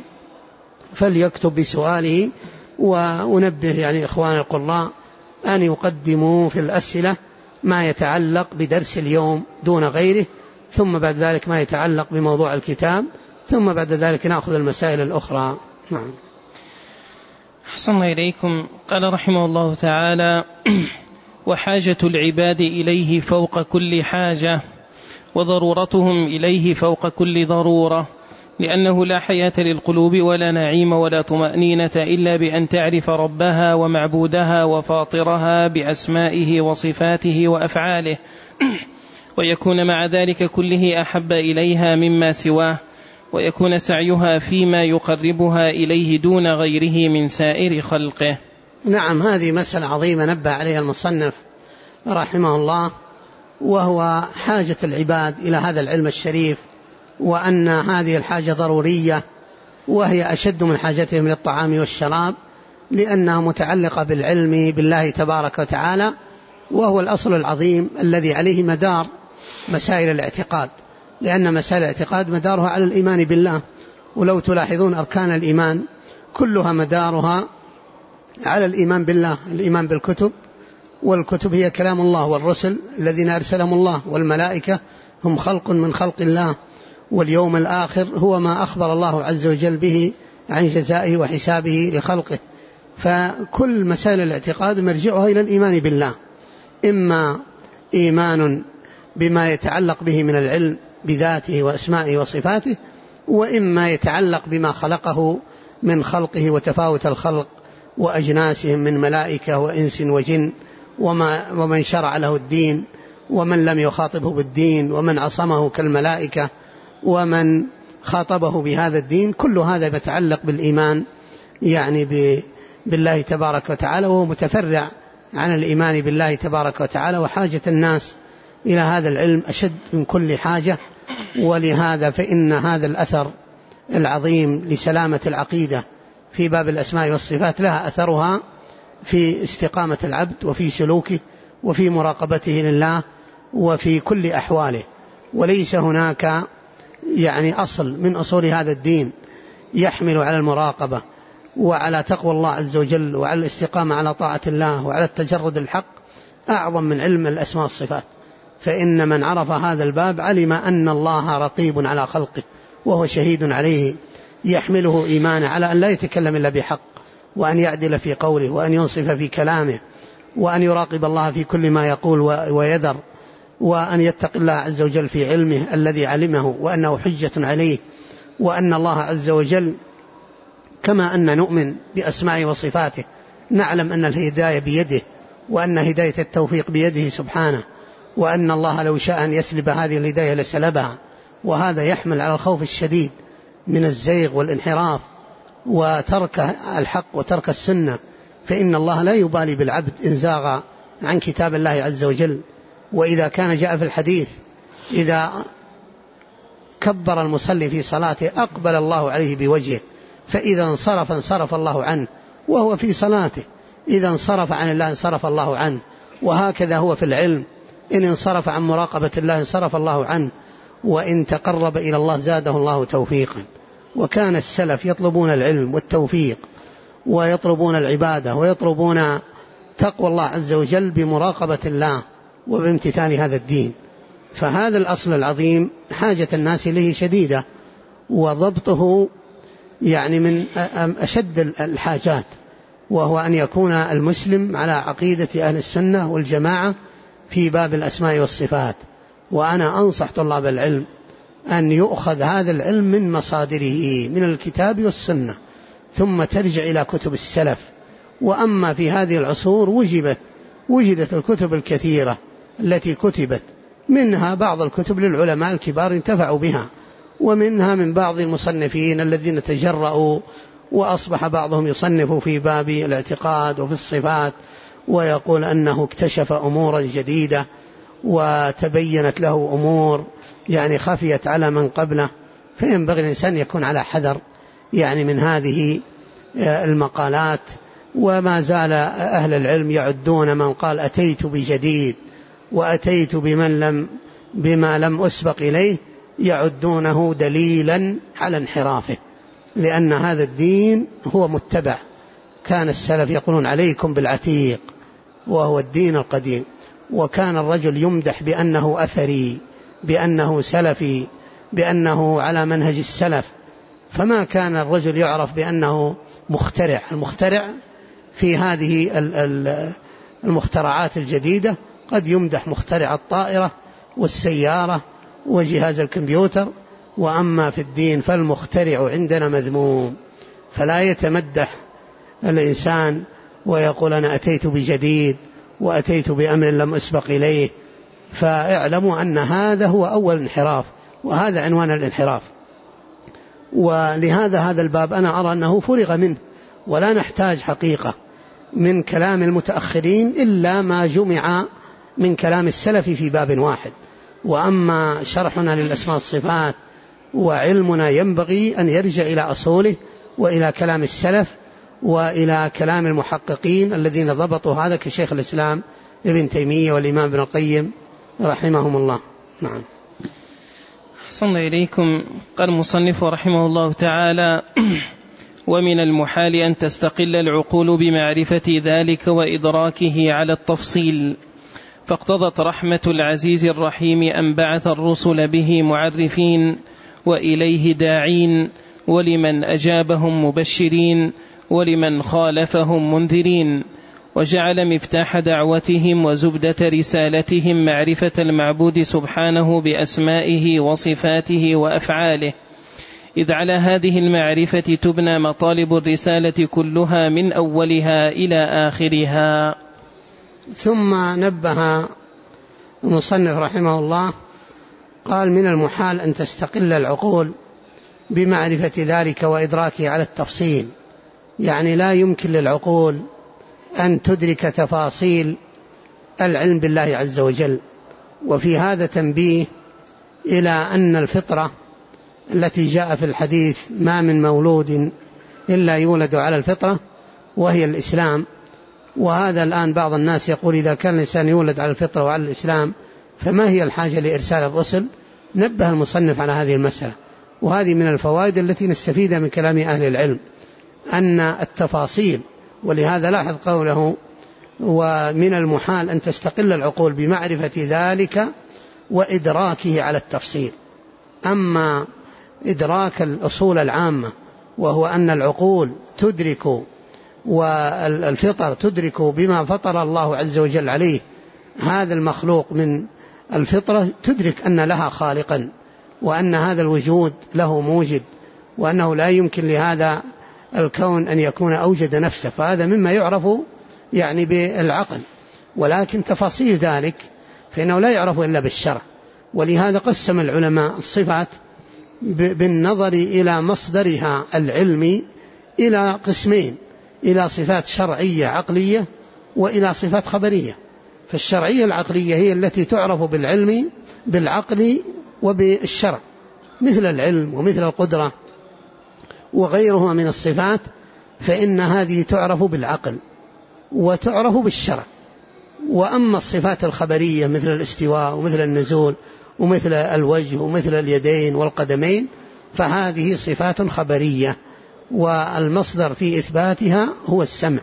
Speaker 1: فليكتب بسؤاله. ونبه يعني إخوان القراء أن يقدموا في الأسئلة ما يتعلق بدرس اليوم دون غيره، ثم بعد ذلك ما يتعلق بموضوع الكتاب، ثم بعد ذلك نأخذ المسائل الأخرى. نعم.
Speaker 2: أحسن إليكم. قال رحمه الله تعالى: وحاجة العباد إليه فوق كل حاجة، وضرورتهم إليه فوق كل ضرورة، لأنه لا حياة للقلوب ولا نعيم ولا طمأنينة إلا بأن تعرف ربها ومعبودها وفاطرها بأسمائه وصفاته وأفعاله، ويكون مع ذلك كله أحب إليها مما سواه، ويكون سعيها فيما يقربها إليه دون غيره من سائر خلقه.
Speaker 1: نعم، هذه مسألة عظيمة نبه عليها المصنف رحمه الله، وهو حاجة العباد إلى هذا العلم الشريف، وأن هذه الحاجة ضرورية، وهي أشد من حاجتهم للطعام والشراب، لأنها متعلقة بالعلم بالله تبارك وتعالى، وهو الأصل العظيم الذي عليه مدار مسائل الاعتقاد، لأن مسائل الاعتقاد مدارها على الإيمان بالله. ولو تلاحظون أركان الإيمان كلها مدارها على الإيمان بالله، الإيمان بالكتب، والكتب هي كلام الله، والرسل الذين أرسلهم الله، والملائكة هم خلق من خلق الله، واليوم الآخر هو ما أخبر الله عز وجل به عن جزائه وحسابه لخلقه. فكل مسائل الاعتقاد مرجعها إلى الإيمان بالله، إما إيمان بما يتعلق به من العلم بذاته وأسمائه وصفاته، وإما يتعلق بما خلقه من خلقه وتفاوت الخلق وأجناسهم من ملائكة وإنس وجن، ومن شرع له الدين ومن لم يخاطبه بالدين، ومن عصمه كالملائكة ومن خاطبه بهذا الدين. كل هذا يتعلق بالإيمان يعني بالله تبارك وتعالى، وهو متفرع عن الإيمان بالله تبارك وتعالى. وحاجة الناس إلى هذا العلم أشد من كل حاجة، ولهذا فإن هذا الأثر العظيم لسلامة العقيدة في باب الأسماء والصفات لها أثرها في استقامة العبد وفي سلوكه وفي مراقبته لله وفي كل أحواله. وليس هناك يعني أصل من أصول هذا الدين يحمل على المراقبة وعلى تقوى الله عز وجل وعلى الاستقامة على طاعة الله وعلى التجرد الحق أعظم من علم الأسماء والصفات. فإن من عرف هذا الباب علم أن الله رقيب على خلقه وهو شهيد عليه، يحمله إيمانه على أن لا يتكلم إلا بحق، وأن يعدل في قوله، وأن ينصف في كلامه، وأن يراقب الله في كل ما يقول ويذر، وأن يتقي الله عز وجل في علمه الذي علمه وأنه حجة عليه، وأن الله عز وجل كما أن نؤمن بأسمائه وصفاته نعلم أن الهداية بيده، وأن هداية التوفيق بيده سبحانه، وأن الله لو شاء أن يسلب هذه الهداية لسلبها. وهذا يحمل على الخوف الشديد من الزيغ والانحراف وترك الحق وترك السنة، فإن الله لا يبالي بالعبد إن زاغ عن كتاب الله عز وجل. وإذا كان جاء في الحديث إذا كبر المصلي في صلاته أقبل الله عليه بوجهه، فإذا انصرف الله عنه وهو في صلاته، إذا انصرف عن الله انصرف الله عنه. وهكذا هو في العلم، إن انصرف عن مراقبة الله انصرف الله عنه، وإن تقرب إلى الله زاده الله توفيقا. وكان السلف يطلبون العلم والتوفيق، ويطلبون العبادة، ويطلبون تقوى الله عز وجل بمراقبة الله وبامتثال هذا الدين. فهذا الأصل العظيم حاجة الناس إليه شديدة، وضبطه يعني من أشد الحاجات، وهو أن يكون المسلم على عقيدة أهل السنة والجماعة في باب الأسماء والصفات. وأنا أنصح طلاب العلم أن يؤخذ هذا العلم من مصادره من الكتاب والسنة، ثم ترجع إلى كتب السلف. وأما في هذه العصور وجدت الكتب الكثيرة التي كتبت، منها بعض الكتب للعلماء الكبار انتفعوا بها، ومنها من بعض المصنفين الذين تجرؤوا وأصبح بعضهم يصنف في باب الاعتقاد وفي الصفات، ويقول أنه اكتشف أمورا جديدة وتبينت له أمور يعني خفيت على من قبله. فينبغي الإنسان يكون على حذر يعني من هذه المقالات. وما زال أهل العلم يعدون من قال أتيت بجديد وأتيت بما لم أسبق إليه، يعدونه دليلا على انحرافه، لأن هذا الدين هو متبع. كان السلف يقولون عليكم بالعتيق وهو الدين القديم، وكان الرجل يمدح بأنه أثري، بأنه سلفي، بأنه على منهج السلف. فما كان الرجل يعرف بأنه مخترع. المخترع في هذه المخترعات الجديدة قد يمدح مخترع الطائرة والسيارة وجهاز الكمبيوتر، وأما في الدين فالمخترع عندنا مذموم. فلا يتمدح الإنسان ويقول أنا أتيت بجديد وأتيت بأمر لم أسبق إليه، فاعلموا أن هذا هو أول انحراف، وهذا عنوان الانحراف. ولهذا هذا الباب أنا أرى أنه فرغ منه، ولا نحتاج حقيقة من كلام المتأخرين إلا ما جمع من كلام السلف في باب واحد. وأما شرحنا للأسماء والصفات وعلمنا ينبغي أن يرجع إلى أصوله وإلى كلام السلف وإلى كلام المحققين الذين ضبطوا هذا كشيخ الإسلام ابن تيمية والإمام ابن القيم رحمهم الله. نعم.
Speaker 2: صلى إليكم. قال المصنف رحمه الله تعالى: ومن المحال أن تستقل العقول بمعرفة ذلك وإدراكه على التفصيل، فاقتضت رحمة العزيز الرحيم أن بعث الرسل به معرفين وإليه داعين، ولمن أجابهم مبشرين، ولمن خالفهم منذرين، وجعل مفتاح دعوتهم وزبدة رسالتهم معرفة المعبود سبحانه بأسمائه وصفاته وأفعاله، إذ على هذه المعرفة تبنى مطالب الرسالة كلها من أولها إلى آخرها.
Speaker 1: ثم نبه المصنف رحمه الله قال: من المحال أن تستقل العقول بمعرفة ذلك وإدراكه على التفصيل، يعني لا يمكن للعقول أن تدرك تفاصيل العلم بالله عز وجل. وفي هذا تنبيه إلى أن الفطرة التي جاء في الحديث: ما من مولود إلا يولد على الفطرة، وهي الإسلام. وهذا الآن بعض الناس يقول: إذا كان الإنسان يولد على الفطرة وعلى الإسلام فما هي الحاجة لإرسال الرسل؟ نبه المصنف على هذه المسألة، وهذه من الفوائد التي نستفيدها من كلام أهل العلم، أن التفاصيل. ولهذا لاحظ قوله: ومن المحال أن تستقل العقول بمعرفة ذلك وإدراكه على التفصيل. أما إدراك الأصول العامة، وهو أن العقول تدرك والفطر تدرك بما فطر الله عز وجل عليه هذا المخلوق من الفطرة، تدرك أن لها خالقا، وأن هذا الوجود له موجد، وأنه لا يمكن لهذا الكون أن يكون أوجد نفسه، فهذا مما يعرف يعني بالعقل. ولكن تفاصيل ذلك فإنه لا يعرف إلا بالشرع. ولهذا قسم العلماء الصفات بالنظر إلى مصدرها العلمي إلى قسمين: إلى صفات شرعية عقلية، وإلى صفات خبرية. فالشرعية العقلية هي التي تعرف بالعلم بالعقل وبالشرع، مثل العلم ومثل القدرة وغيرها من الصفات، فإن هذه تعرف بالعقل وتعرف بالشرع. وأما الصفات الخبرية مثل الاستواء ومثل النزول ومثل الوجه ومثل اليدين والقدمين، فهذه صفات خبرية، والمصدر في إثباتها هو السمع.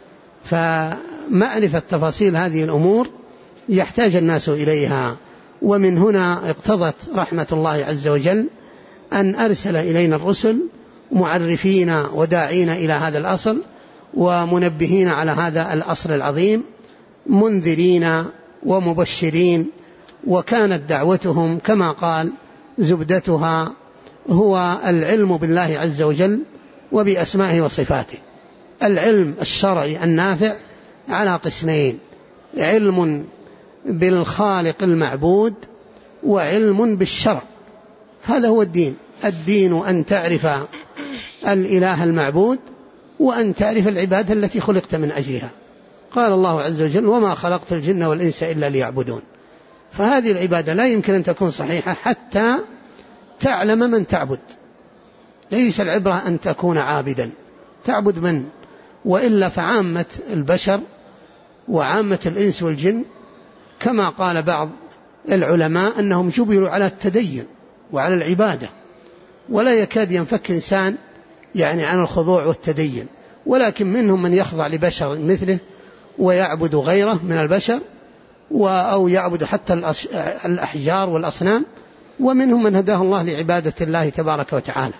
Speaker 1: فمعرفة تفاصيل هذه الأمور يحتاج الناس إليها. ومن هنا اقتضت رحمة الله عز وجل أن أرسل إلينا الرسل معرفين وداعين إلى هذا الأصل، ومنبهين على هذا الأصل العظيم، منذرين ومبشرين. وكانت دعوتهم كما قال زبدتها هو العلم بالله عز وجل وبأسمائه وصفاته. العلم الشرعي النافع على قسمين: علم بالخالق المعبود، وعلم بالشرع. هذا هو الدين. الدين أن تعرف الإله المعبود، وأن تعرف العبادة التي خلقت من أجلها. قال الله عز وجل: وما خلقت الجن والإنس إلا ليعبدون. فهذه العبادة لا يمكن أن تكون صحيحة حتى تعلم من تعبد. ليس العبرة أن تكون عابدا، تعبد من؟ وإلا فعامة البشر وعامة الإنس والجن كما قال بعض العلماء أنهم جبلوا على التدين وعلى العبادة، ولا يكاد ينفك إنسان يعني عن الخضوع والتدين. ولكن منهم من يخضع لبشر مثله ويعبد غيره من البشر، أو يعبد حتى الأحجار والأصنام، ومنهم من هداه الله لعبادة الله تبارك وتعالى.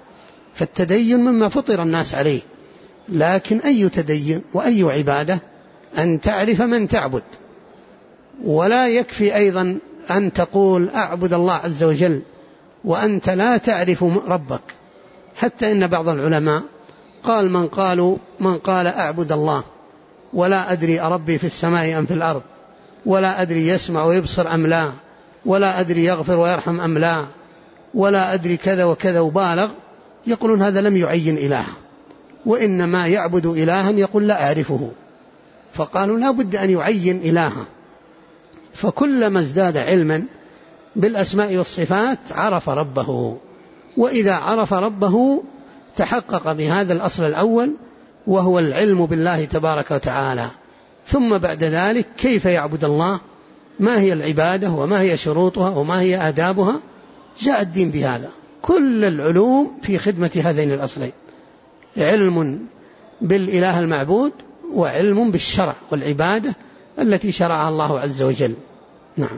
Speaker 1: فالتدين مما فطر الناس عليه، لكن أي تدين وأي عبادة أن تعرف من تعبد، ولا يكفي أيضا أن تقول أعبد الله عز وجل وأنت لا تعرف ربك. حتى إن بعض العلماء قال من قال أعبد الله ولا أدري أربي في السماء أم في الأرض، ولا أدري يسمع ويبصر أم لا، ولا أدري يغفر ويرحم أم لا، ولا أدري كذا وكذا وبالغ، يقولون هذا لم يعين إله، وإنما يعبد إلها يقول لا أعرفه. فقالوا لا بد أن يعين إلها. فكلما ازداد علما بالأسماء والصفات عرف ربه، وإذا عرف ربه تحقق بهذا الأصل الأول وهو العلم بالله تبارك وتعالى. ثم بعد ذلك كيف يعبد الله، ما هي العبادة وما هي شروطها وما هي آدابها، جاء الدين بهذا. كل العلوم في خدمة هذين الأصلين، علم بالإله المعبود وعلم بالشرع والعبادة التي شرعها الله عز وجل. نعم.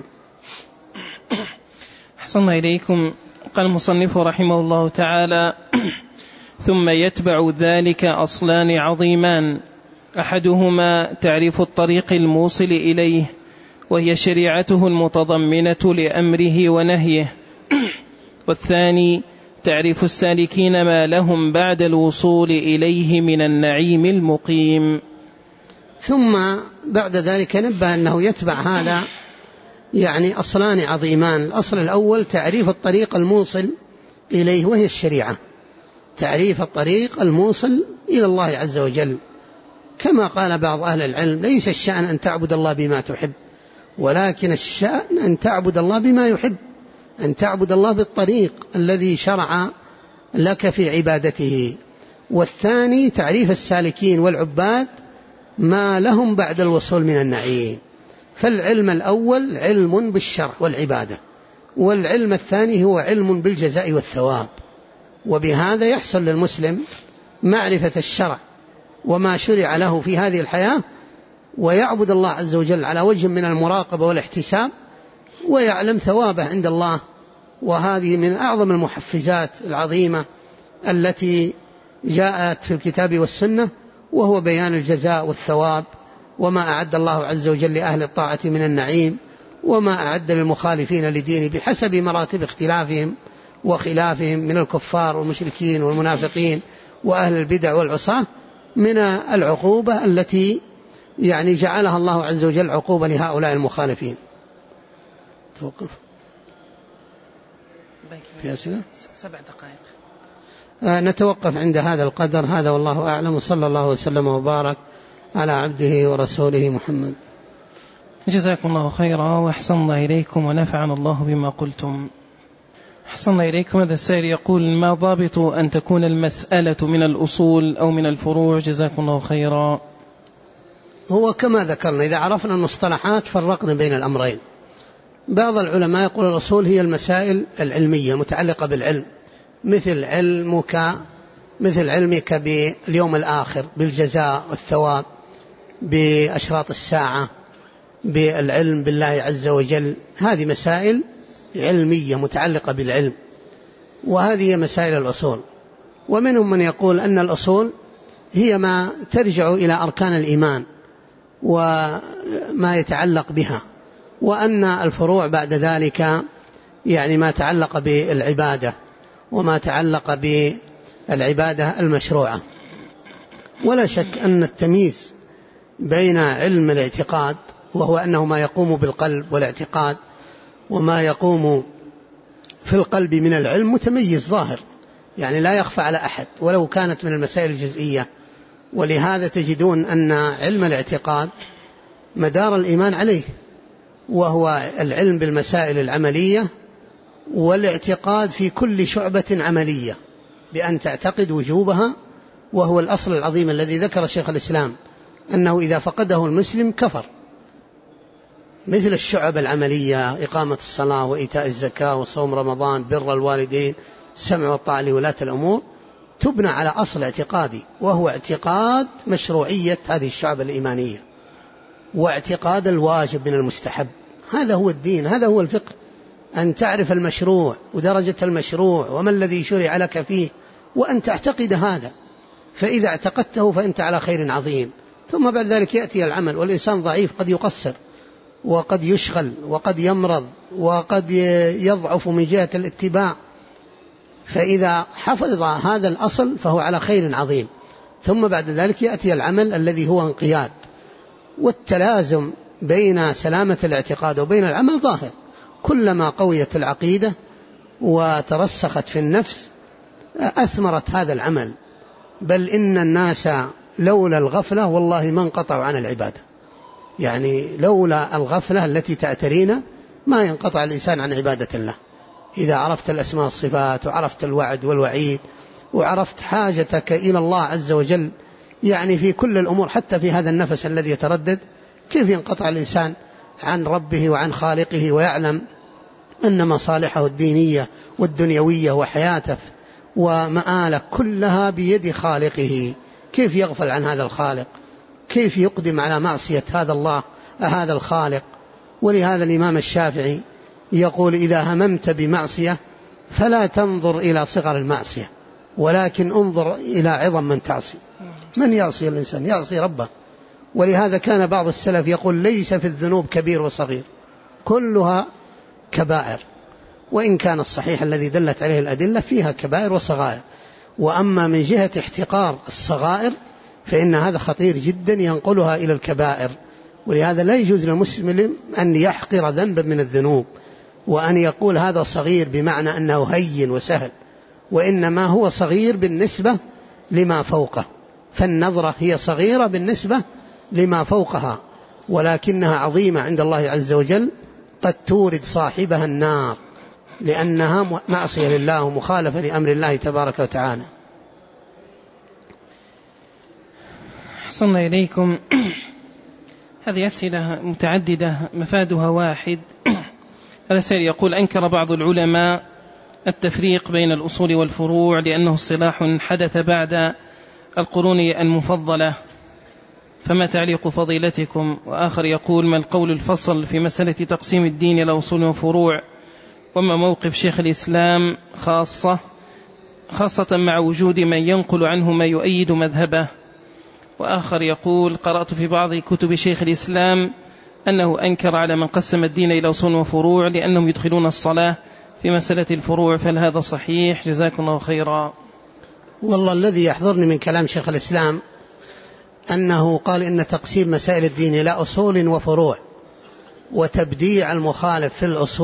Speaker 2: أحسن إليكم. قال المصنف رحمه الله تعالى: ثم يتبع ذلك أصلان عظيمان، أحدهما تعريف الطريق الموصل إليه، وهي شريعته المتضمنة لأمره ونهيه، والثاني تعريف السالكين ما لهم بعد الوصول إليه من النعيم المقيم.
Speaker 1: ثم بعد ذلك نبه أنه يتبع هذا يعني أصلان عظيمان. الأصل الأول تعريف الطريق الموصل إليه، وهي الشريعة، تعريف الطريق الموصل إلى الله عز وجل. كما قال بعض أهل العلم: ليس الشأن أن تعبد الله بما تحب، ولكن الشأن أن تعبد الله بما يحب، أن تعبد الله بالطريق الذي شرع لك في عبادته. والثاني تعريف السالكين والعباد ما لهم بعد الوصول من النعيم. فالعلم الأول علم بالشرع والعبادة، والعلم الثاني هو علم بالجزاء والثواب. وبهذا يحصل للمسلم معرفة الشرع وما شرع له في هذه الحياة، ويعبد الله عز وجل على وجه من المراقبة والاحتساب، ويعلم ثوابه عند الله. وهذه من أعظم المحفزات العظيمة التي جاءت في الكتاب والسنة، وهو بيان الجزاء والثواب، وما أعد الله عز وجل لأهل الطاعة من النعيم، وما أعد للمخالفين لدينه بحسب مراتب اختلافهم وخلافهم من الكفار والمشركين والمنافقين وأهل البدع والعصاة من العقوبة التي يعني جعلها الله عز وجل عقوبة لهؤلاء المخالفين. توقف في أسئلة
Speaker 2: 7 دقائق.
Speaker 1: نتوقف عند هذا القدر. هذا والله أعلم، وصلى الله وسلم وبارك على عبده ورسوله محمد.
Speaker 2: جزاكم الله خيرا وأحسن إليكم ونفعنا الله بما قلتم. أحسن إليكم. هذا السائل يقول: ما ضابط أن تكون المسألة من الأصول أو من الفروع؟ جزاكم الله خيرا.
Speaker 1: هو كما ذكرنا، إذا عرفنا المصطلحات فرقنا بين الأمرين. بعض العلماء يقول الأصول هي المسائل العلمية متعلقة بالعلم، مثل علمك باليوم الآخر، بالجزاء والثواب، بأشراط الساعة، بالعلم بالله عز وجل. هذه مسائل علمية متعلقة بالعلم، وهذه مسائل الأصول. ومنهم من يقول أن الأصول هي ما ترجع إلى أركان الإيمان وما يتعلق بها، وأن الفروع بعد ذلك يعني ما تعلق بالعبادة وما تعلق بالعبادة المشروعة. ولا شك أن التمييز بين علم الاعتقاد، وهو أنه ما يقوم بالقلب والاعتقاد، وما يقوم في القلب من العلم، متميز ظاهر، يعني لا يخفى على أحد ولو كانت من المسائل الجزئية. ولهذا تجدون أن علم الاعتقاد مدار الإيمان عليه، وهو العلم بالمسائل العملية، والاعتقاد في كل شعبة عملية بأن تعتقد وجوبها، وهو الأصل العظيم الذي ذكر شيخ الإسلام أنه إذا فقده المسلم كفر. مثل الشعب العملية: إقامة الصلاة وإيتاء الزكاة وصوم رمضان، بر الوالدين، السمع والطاعة لولاة الأمور، تبنى على أصل اعتقادي، وهو اعتقاد مشروعية هذه الشعب الإيمانية، واعتقاد الواجب من المستحب. هذا هو الدين، هذا هو الفقه، أن تعرف المشروع ودرجة المشروع وما الذي شرع لك فيه وأن تعتقد هذا، فإذا اعتقدته فأنت على خير عظيم. ثم بعد ذلك يأتي العمل، والإنسان ضعيف قد يقصر وقد يشغل وقد يمرض وقد يضعف من جهة الاتباع، فإذا حفظ هذا الأصل فهو على خير عظيم. ثم بعد ذلك يأتي العمل الذي هو انقياد، والتلازم بين سلامة الاعتقاد وبين العمل ظاهر. كلما قويت العقيدة وترسخت في النفس أثمرت هذا العمل، بل إن الناس لولا الغفلة والله ما انقطعوا عن العبادة. يعني لولا الغفلة التي تأترينا ما ينقطع الإنسان عن عبادة الله. إذا عرفت الأسماء والصفات وعرفت الوعد والوعيد وعرفت حاجتك إلى الله عز وجل يعني في كل الأمور، حتى في هذا النفس الذي يتردد، كيف ينقطع الإنسان عن ربه وعن خالقه ويعلم أن مصالحه الدينية والدنيوية وحياته ومآله كلها بيد خالقه؟ كيف يغفل عن هذا الخالق؟ كيف يقدم على معصية هذا الخالق؟ ولهذا الإمام الشافعي يقول: إذا هممت بمعصية فلا تنظر إلى صغر المعصية، ولكن انظر إلى عظم من تعصي. من يعصي الإنسان؟ يعصي ربه. ولهذا كان بعض السلف يقول: ليس في الذنوب كبير وصغير، كلها كبائر. وإن كان الصحيح الذي دلت عليه الأدلة فيها كبائر وصغائر، وأما من جهة احتقار الصغائر فإن هذا خطير جدا ينقلها إلى الكبائر. ولهذا لا يجوز للمسلم أن يحقر ذنبا من الذنوب وأن يقول هذا صغير بمعنى أنه هين وسهل، وإنما هو صغير بالنسبة لما فوقه. فالنظرة هي صغيرة بالنسبة لما فوقها، ولكنها عظيمة عند الله عز وجل، قد تورد صاحبها النار لأنها معصية لله ومخالفة لأمر الله تبارك وتعالى.
Speaker 2: حصلنا إليكم. هذه أسئلة متعددة مفادها واحد. هذا السائل يقول: أنكر بعض العلماء التفريق بين الأصول والفروع لأنه اصطلاح حدث بعد القرون المفضلة، فما تعليق فضيلتكم؟ وآخر يقول: ما القول الفصل في مسألة تقسيم الدين إلى أصول وفروع، وما موقف شيخ الإسلام خاصة مع وجود من ينقل عنه ما يؤيد مذهبه؟ وآخر يقول: قرأت في بعض كتب شيخ الإسلام أنه أنكر على من قسم الدين إلى أصول وفروع لأنهم يدخلون الصلاة في مسألة الفروع، فهل هذا صحيح؟ جزاكم الله خيرا.
Speaker 1: والله الذي يحضرني من كلام شيخ الإسلام أنه قال إن تقسيم مسائل الدين إلى أصول وفروع وتبديع المخالف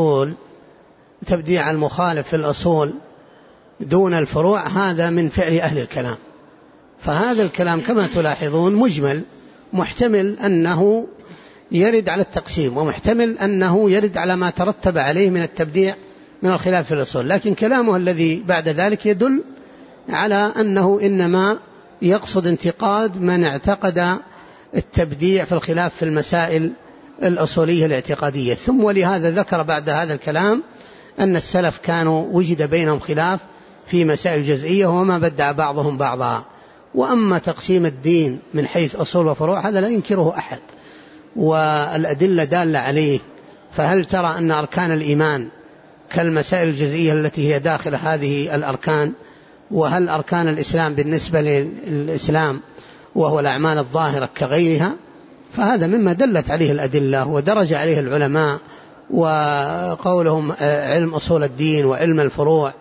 Speaker 1: في الأصول دون الفروع، هذا من فعل أهل الكلام. فهذا الكلام كما تلاحظون مجمل، محتمل أنه يرد على التقسيم، ومحتمل أنه يرد على ما ترتب عليه من التبديع من الخلاف في الأصول. لكن كلامه الذي بعد ذلك يدل على أنه إنما يقصد انتقاد من اعتقد التبديع في الخلاف في المسائل الأصولية الاعتقادية. ثم ولهذا ذكر بعد هذا الكلام أن السلف كانوا وجد بينهم خلاف في مسائل جزئية وما بدع بعضهم بعضا. وأما تقسيم الدين من حيث أصول وفروع هذا لا ينكره أحد، والأدلة دالة عليه. فهل ترى أن أركان الإيمان كالمسائل الجزئية التي هي داخل هذه الأركان؟ وهل أركان الإسلام بالنسبة للإسلام وهو الأعمال الظاهرة كغيرها؟ فهذا مما دلت عليه الأدلة ودرج عليه العلماء، وقولهم علم أصول الدين وعلم الفروع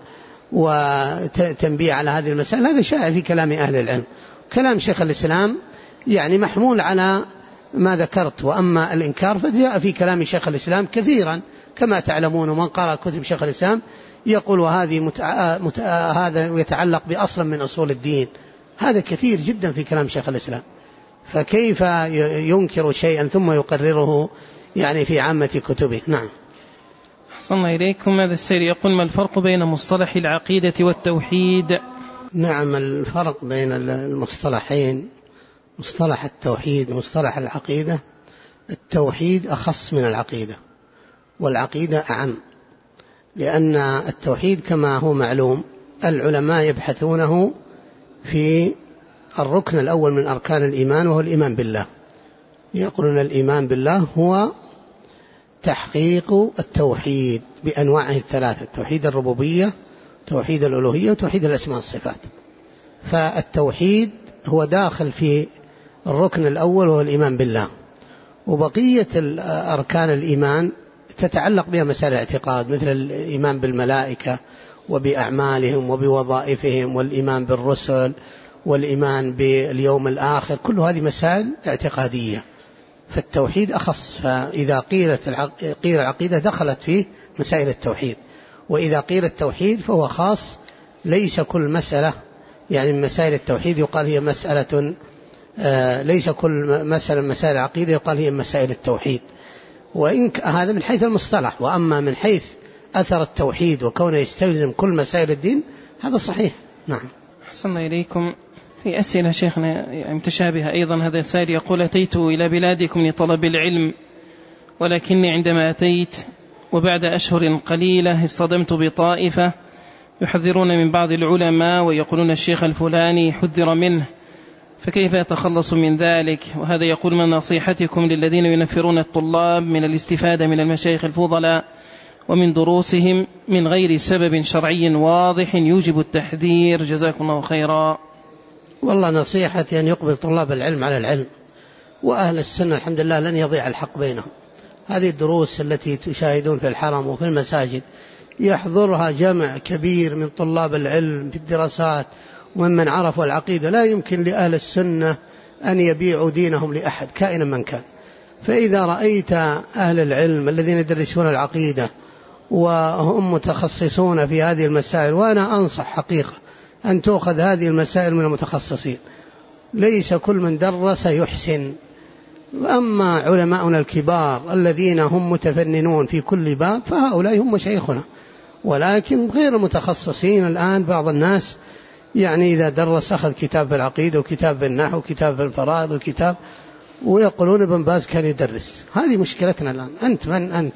Speaker 1: وتنبيه على هذه المسائل، هذا شائع في كلام أهل العلم. كلام شيخ الإسلام يعني محمول على ما ذكرت. وأما الإنكار فجاء في كلام شيخ الإسلام كثيرا كما تعلمون، ومن قرأ كتب شيخ الإسلام يقول وهذه هذا يتعلق بأصل من أصول الدين. هذا كثير جدا في كلام شيخ الإسلام، فكيف ينكر شيئا ثم يقرره يعني في عامة كتبه؟ نعم.
Speaker 2: صلى إليكم. هذا السير يقول: ما الفرق بين مصطلح العقيدة والتوحيد؟
Speaker 1: نعم، الفرق بين المصطلحين مصطلح التوحيد ومصطلح العقيدة. التوحيد أخص من العقيدة، والعقيدة أعم، لأن التوحيد كما هو معلوم العلماء يبحثونه في الركن الأول من أركان الإيمان وهو الإيمان بالله. يقولون الإيمان بالله هو تحقيق التوحيد بأنواعه الثلاثة: توحيد الربوبية، توحيد الألوهية، وتوحيد الأسماء والصفات. فالتوحيد هو داخل في الركن الأول وهو الإيمان بالله، وبقية أركان الإيمان تتعلق بها مسائل الاعتقاد، مثل الإيمان بالملائكة وبأعمالهم وبوظائفهم، والإيمان بالرسل، والإيمان باليوم الآخر، كل هذه مسائل اعتقادية. فالتوحيد أخص، فإذا قيل العقيدة دخلت فيه مسائل التوحيد، وإذا قيل التوحيد فهو خاص، ليس كل مسألة يعني من مسائل التوحيد يقال هي مسألة، ليس كل مسألة من مسائل العقيدة يقال هي مسائل التوحيد، وإن هذا من حيث المصطلح. وأما من حيث أثر التوحيد وكونه يستلزم كل مسائل الدين هذا صحيح. نعم.
Speaker 2: أحسن إليكم. في أسئلة شيخنا متشابهة أيضا. هذا السائل يقول: أتيت إلى بلادكم لطلب العلم، ولكني عندما أتيت وبعد أشهر قليلة اصطدمت بطائفة يحذرون من بعض العلماء ويقولون الشيخ الفلاني حذر منه، فكيف يتخلص من ذلك؟ وهذا يقول: من نصيحتكم للذين ينفرون الطلاب من الاستفادة من المشايخ الفضلاء ومن دروسهم من غير سبب شرعي واضح يوجب التحذير؟ جزاكم الله خيرا.
Speaker 1: والله نصيحتي أن يقبل طلاب العلم على العلم، وأهل السنة الحمد لله لن يضيع الحق بينهم. هذه الدروس التي تشاهدون في الحرم وفي المساجد يحضرها جمع كبير من طلاب العلم في الدراسات ومن عرفوا العقيدة، لا يمكن لأهل السنة أن يبيعوا دينهم لأحد كائنا من كان. فإذا رأيت أهل العلم الذين يدرسون العقيدة وهم متخصصون في هذه المسائل، وأنا أنصح حقيقة أن تأخذ هذه المسائل من المتخصصين، ليس كل من درس يحسن. أما علماؤنا الكبار الذين هم متفننون في كل باب فهؤلاء هم مشايخنا، ولكن غير المتخصصين الآن بعض الناس يعني إذا درس أخذ كتاب في العقيدة وكتاب في النحو وكتاب في الفرائض وكتاب، ويقولون ابن باز كان يدرس. هذه مشكلتنا الآن. أنت من أنت؟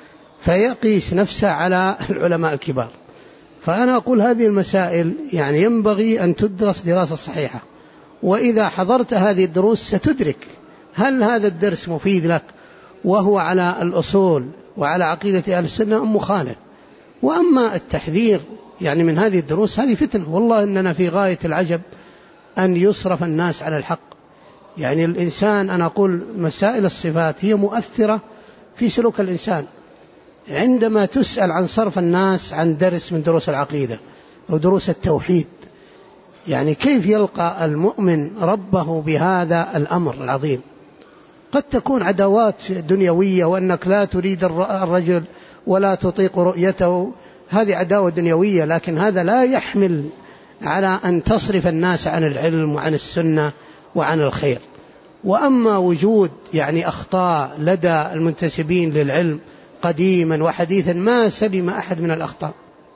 Speaker 1: فيقيس نفسه على العلماء الكبار. فأنا أقول هذه المسائل يعني ينبغي أن تدرس دراسة صحيحة، وإذا حضرت هذه الدروس ستدرك هل هذا الدرس مفيد لك وهو على الأصول وعلى عقيدة أهل السنة أم مخالف. وأما التحذير يعني من هذه الدروس هذه فتنة، والله إننا في غاية العجب أن يصرف الناس على الحق. يعني الإنسان، أنا أقول مسائل الصفات هي مؤثرة في سلوك الإنسان. عندما تسأل عن صرف الناس عن درس من دروس العقيدة أو دروس التوحيد، يعني كيف يلقى المؤمن ربه بهذا الأمر العظيم؟ قد تكون عداوات دنيوية، وأنك لا تريد الرجل ولا تطيق رؤيته، هذه عداوة دنيوية، لكن هذا لا يحمل على أن تصرف الناس عن العلم وعن السنة وعن الخير. وأما وجود يعني أخطاء لدى المنتسبين للعلم قديما وحديثا ما سلم أحد من الأخطاء،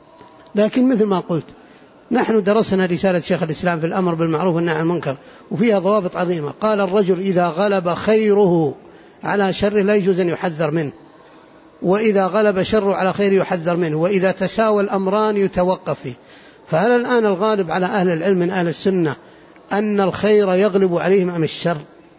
Speaker 1: لكن مثل ما قلت نحن درسنا رسالة شيخ الإسلام في الأمر بالمعروف والنهي عن المنكر وفيها ضوابط عظيمة. قال: الرجل إذا غلب خيره على شره لا يجوز أن يحذر منه، وإذا غلب شره على خيره يحذر منه، وإذا تساوى الأمران يتوقف فيه. فهل الآن الغالب على أهل العلم من أهل السنة أن الخير يغلب عليهم أم الشر؟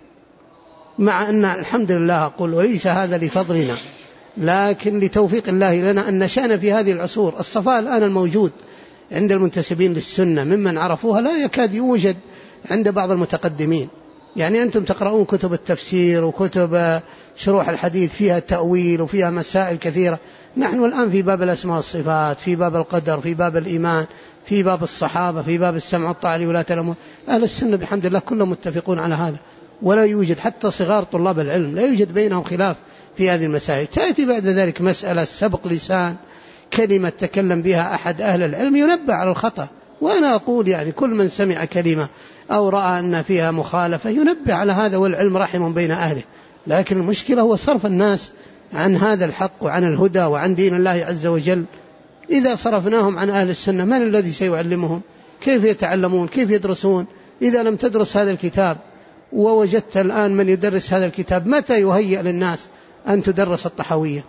Speaker 1: مع أن الحمد لله أقول وليس هذا لفضلنا، لكن لتوفيق الله لنا أن نشأنا في هذه العصور. الصفاء الآن الموجود عند المنتسبين للسنة ممن عرفوها لا يكاد يوجد عند بعض المتقدمين. يعني أنتم تقرؤون كتب التفسير وكتب شروح الحديث فيها تأويل وفيها مسائل كثيرة. نحن الآن في باب الأسماء والصفات، في باب القدر، في باب الإيمان، في باب الصحابة، في باب السمع والطاعة لولاة الأمور. أهل السنة بحمد الله كلهم متفقون على هذا، ولا يوجد حتى صغار طلاب العلم لا يوجد بينهم خلاف في هذه المسائل. تأتي بعد ذلك مسألة سبق لسان، كلمة تكلم بها أحد أهل العلم ينبه على الخطأ. وأنا أقول يعني كل من سمع كلمة أو رأى أن فيها مخالفة ينبه على هذا، والعلم رحم بين أهله. لكن المشكلة هو صرف الناس عن هذا الحق وعن الهدى وعن دين الله عز وجل. إذا صرفناهم عن أهل السنة من الذي سيعلمهم؟ كيف يتعلمون؟ كيف يدرسون إذا لم تدرس هذا الكتاب؟ ووجدت الآن من يدرس هذا الكتاب، متى يهيأ للناس أن تدرس الطحاوية؟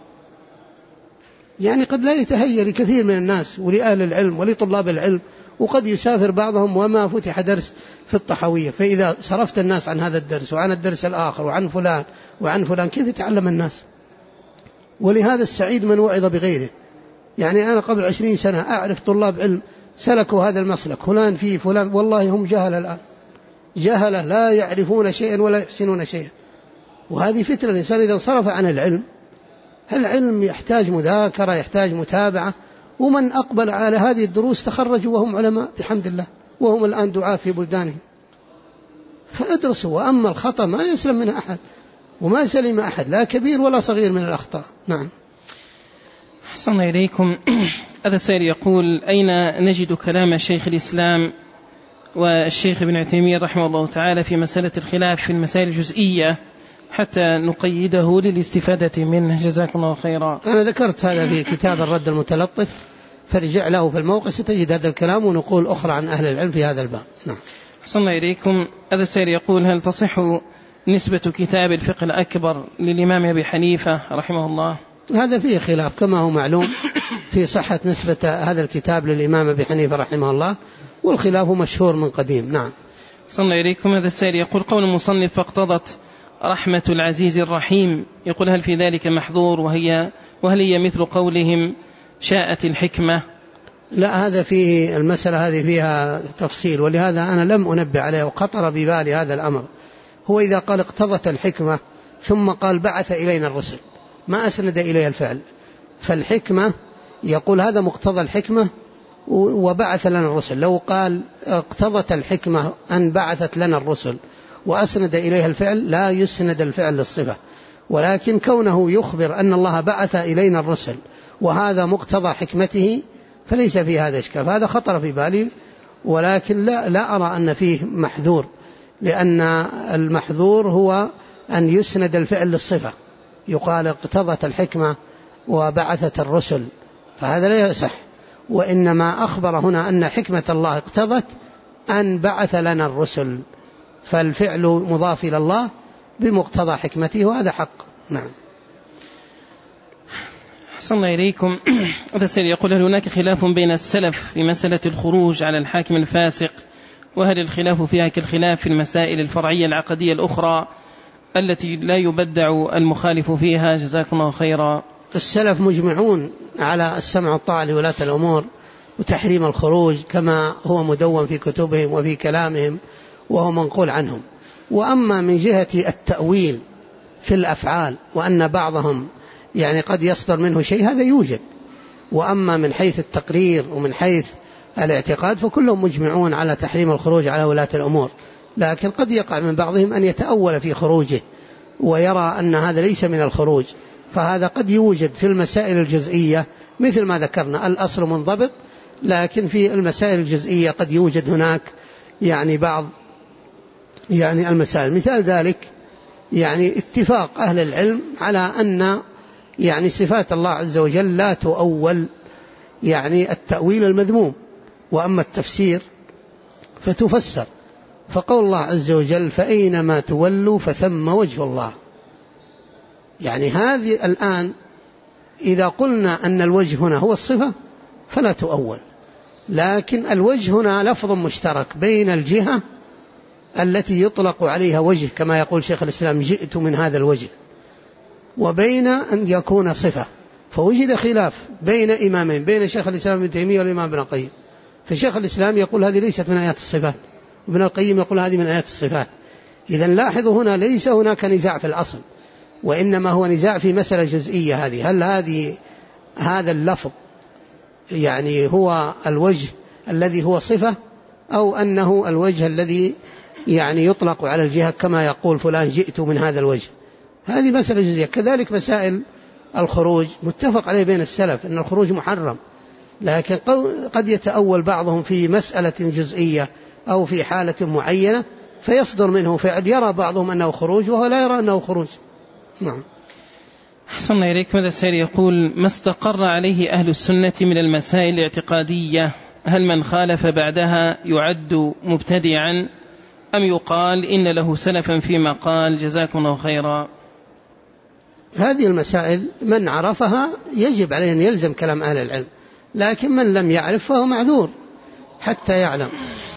Speaker 1: يعني قد لا يتهيأ لكثير من الناس ولأهل العلم ولطلاب العلم، وقد يسافر بعضهم وما فتح درس في الطحاوية. فإذا صرفت الناس عن هذا الدرس وعن الدرس الآخر وعن فلان وعن فلان كيف يتعلم الناس؟ ولهذا السعيد من وعظ بغيره. يعني أنا قبل 20 سنة أعرف طلاب علم سلكوا هذا المسلك، فلان فيه فلان، والله هم جهل الآن، جهلة لا يعرفون شيئا ولا يحسنون شيئا. وهذه فتنة. الإنسان إذا انصرف عن العلم يحتاج مذاكرة، يحتاج متابعة، ومن أقبل على هذه الدروس تخرجوا وهم علماء بحمد الله، وهم الآن دعاة في بلدانهم. فادرسوا. وأما الخطأ ما يسلم منه أحد، وما سلم أحد لا كبير ولا صغير من الأخطاء. نعم.
Speaker 2: أحسن إليكم. هذا السائل يقول: أين نجد كلام شيخ الإسلام والشيخ ابن عثيمين رحمه الله تعالى في مسألة الخلاف في المسائل الجزئية حتى نقيده للاستفادة منه؟ جزاكم الله خيرا.
Speaker 1: أنا ذكرت هذا في كتاب الرد المتلطف، فارجع له في الموقع ستجد هذا الكلام ونقول أخرى عن أهل العلم في هذا الباب. نعم.
Speaker 2: أحسن إليكم. هذا السائل يقول: هل تصح نسبة كتاب الفقه الأكبر للإمام أبي حنيفة رحمه الله؟
Speaker 1: هذا فيه خلاف كما هو معلوم في صحة نسبة هذا الكتاب للإمام أبي حنيفة رحمه الله، والخلاف مشهور من قديم. نعم.
Speaker 2: صلى إليكم. هذا السائل يقول: قول المصنف فاقتضت رحمة العزيز الرحيم، يقول: هل في ذلك محظور وهل هي مثل قولهم شاءت الحكمة؟
Speaker 1: لا، هذا فيه المسألة هذه فيها تفصيل، ولهذا أنا لم أنبه عليه وخطر ببالي هذا الأمر. هو إذا قال اقتضت الحكمة ثم قال بعث إلينا الرسل ما أسند إليها الفعل، فالحكمة يقول هذا مقتضى الحكمة وبعث لنا الرسل. لو قال اقتضت الحكمة أن بعثت لنا الرسل وأسند إليها الفعل لا يسند الفعل للصفة، ولكن كونه يخبر أن الله بعث إلينا الرسل وهذا مقتضى حكمته فليس في هذا إشكال. هذا خطر في بالي، ولكن لا أرى أن فيه محذور، لأن المحذور هو أن يسند الفعل للصفة، يقال اقتضت الحكمة وبعثت الرسل، فهذا لا يصح. وإنما أخبر هنا أن حكمة الله اقتضت أن بعث لنا الرسل، فالفعل مضاف إلى الله بمقتضى حكمته، وهذا حق. نعم.
Speaker 2: أحسن إليكم. هذا السائل يقول: هل هناك خلاف بين السلف في مسألة الخروج على الحاكم الفاسق، وهل الخلاف فيها كالخلاف في المسائل الفرعية العقدية الأخرى التي لا يبدع المخالف فيها؟ جزاكم الله خيرا.
Speaker 1: السلف مجمعون على السمع والطاعة لولاة الأمور وتحريم الخروج كما هو مدون في كتبهم وفي كلامهم وهو منقول عنهم. وأما من جهة التأويل في الأفعال وأن بعضهم يعني قد يصدر منه شيء هذا يوجد، وأما من حيث التقرير ومن حيث الاعتقاد فكلهم مجمعون على تحريم الخروج على ولاة الأمور، لكن قد يقع من بعضهم أن يتأول في خروجه ويرى أن هذا ليس من الخروج، فهذا قد يوجد في المسائل الجزئية مثل ما ذكرنا الأصل منضبط، لكن في المسائل الجزئية قد يوجد هناك يعني بعض يعني المسائل. مثال ذلك يعني اتفاق أهل العلم على أن يعني صفات الله عز وجل لا تؤول يعني التأويل المذموم، وأما التفسير فتفسر. فقول الله عز وجل فأينما تولوا فثم وجه الله، يعني هذه الآن إذا قلنا أن الوجه هنا هو الصفة فلا تؤول، لكن الوجه هنا لفظ مشترك بين الجهة التي يطلق عليها وجه كما يقول شيخ الإسلام جئت من هذا الوجه، وبين أن يكون صفة. فوجد خلاف بين إمامين، بين شيخ الإسلام ابن تيمية والإمام ابن القيم، فشيخ الإسلام يقول هذه ليست من آيات الصفات، وابن القيم يقول هذه من آيات الصفات. إذن لاحظوا هنا ليس هناك نزاع في الأصل، وإنما هو نزاع في مسألة جزئية. هل هذا اللفظ يعني هو الوجه الذي هو صفة، أو أنه الوجه الذي يعني يطلق على الجهة كما يقول فلان جئت من هذا الوجه. هذه مسألة جزئية. كذلك مسائل الخروج متفق عليه بين السلف أن الخروج محرم، لكن قد يتأول بعضهم في مسألة جزئية أو في حالة معينة فيصدر منه فعل يرى بعضهم أنه خروج وهو لا يرى أنه خروج. نعم.
Speaker 2: أحسن إليك. ماذا السائل يقول: ما استقر عليه أهل السنة من المسائل الاعتقادية، هل من خالف بعدها يعد مبتدعا أم يقال إن له سلفا فيما قال؟ جزاكم الله خيرا.
Speaker 1: هذه المسائل من عرفها يجب عليه أن يلزم كلام أهل العلم، لكن من لم يعرف فهو معذور حتى يعلم.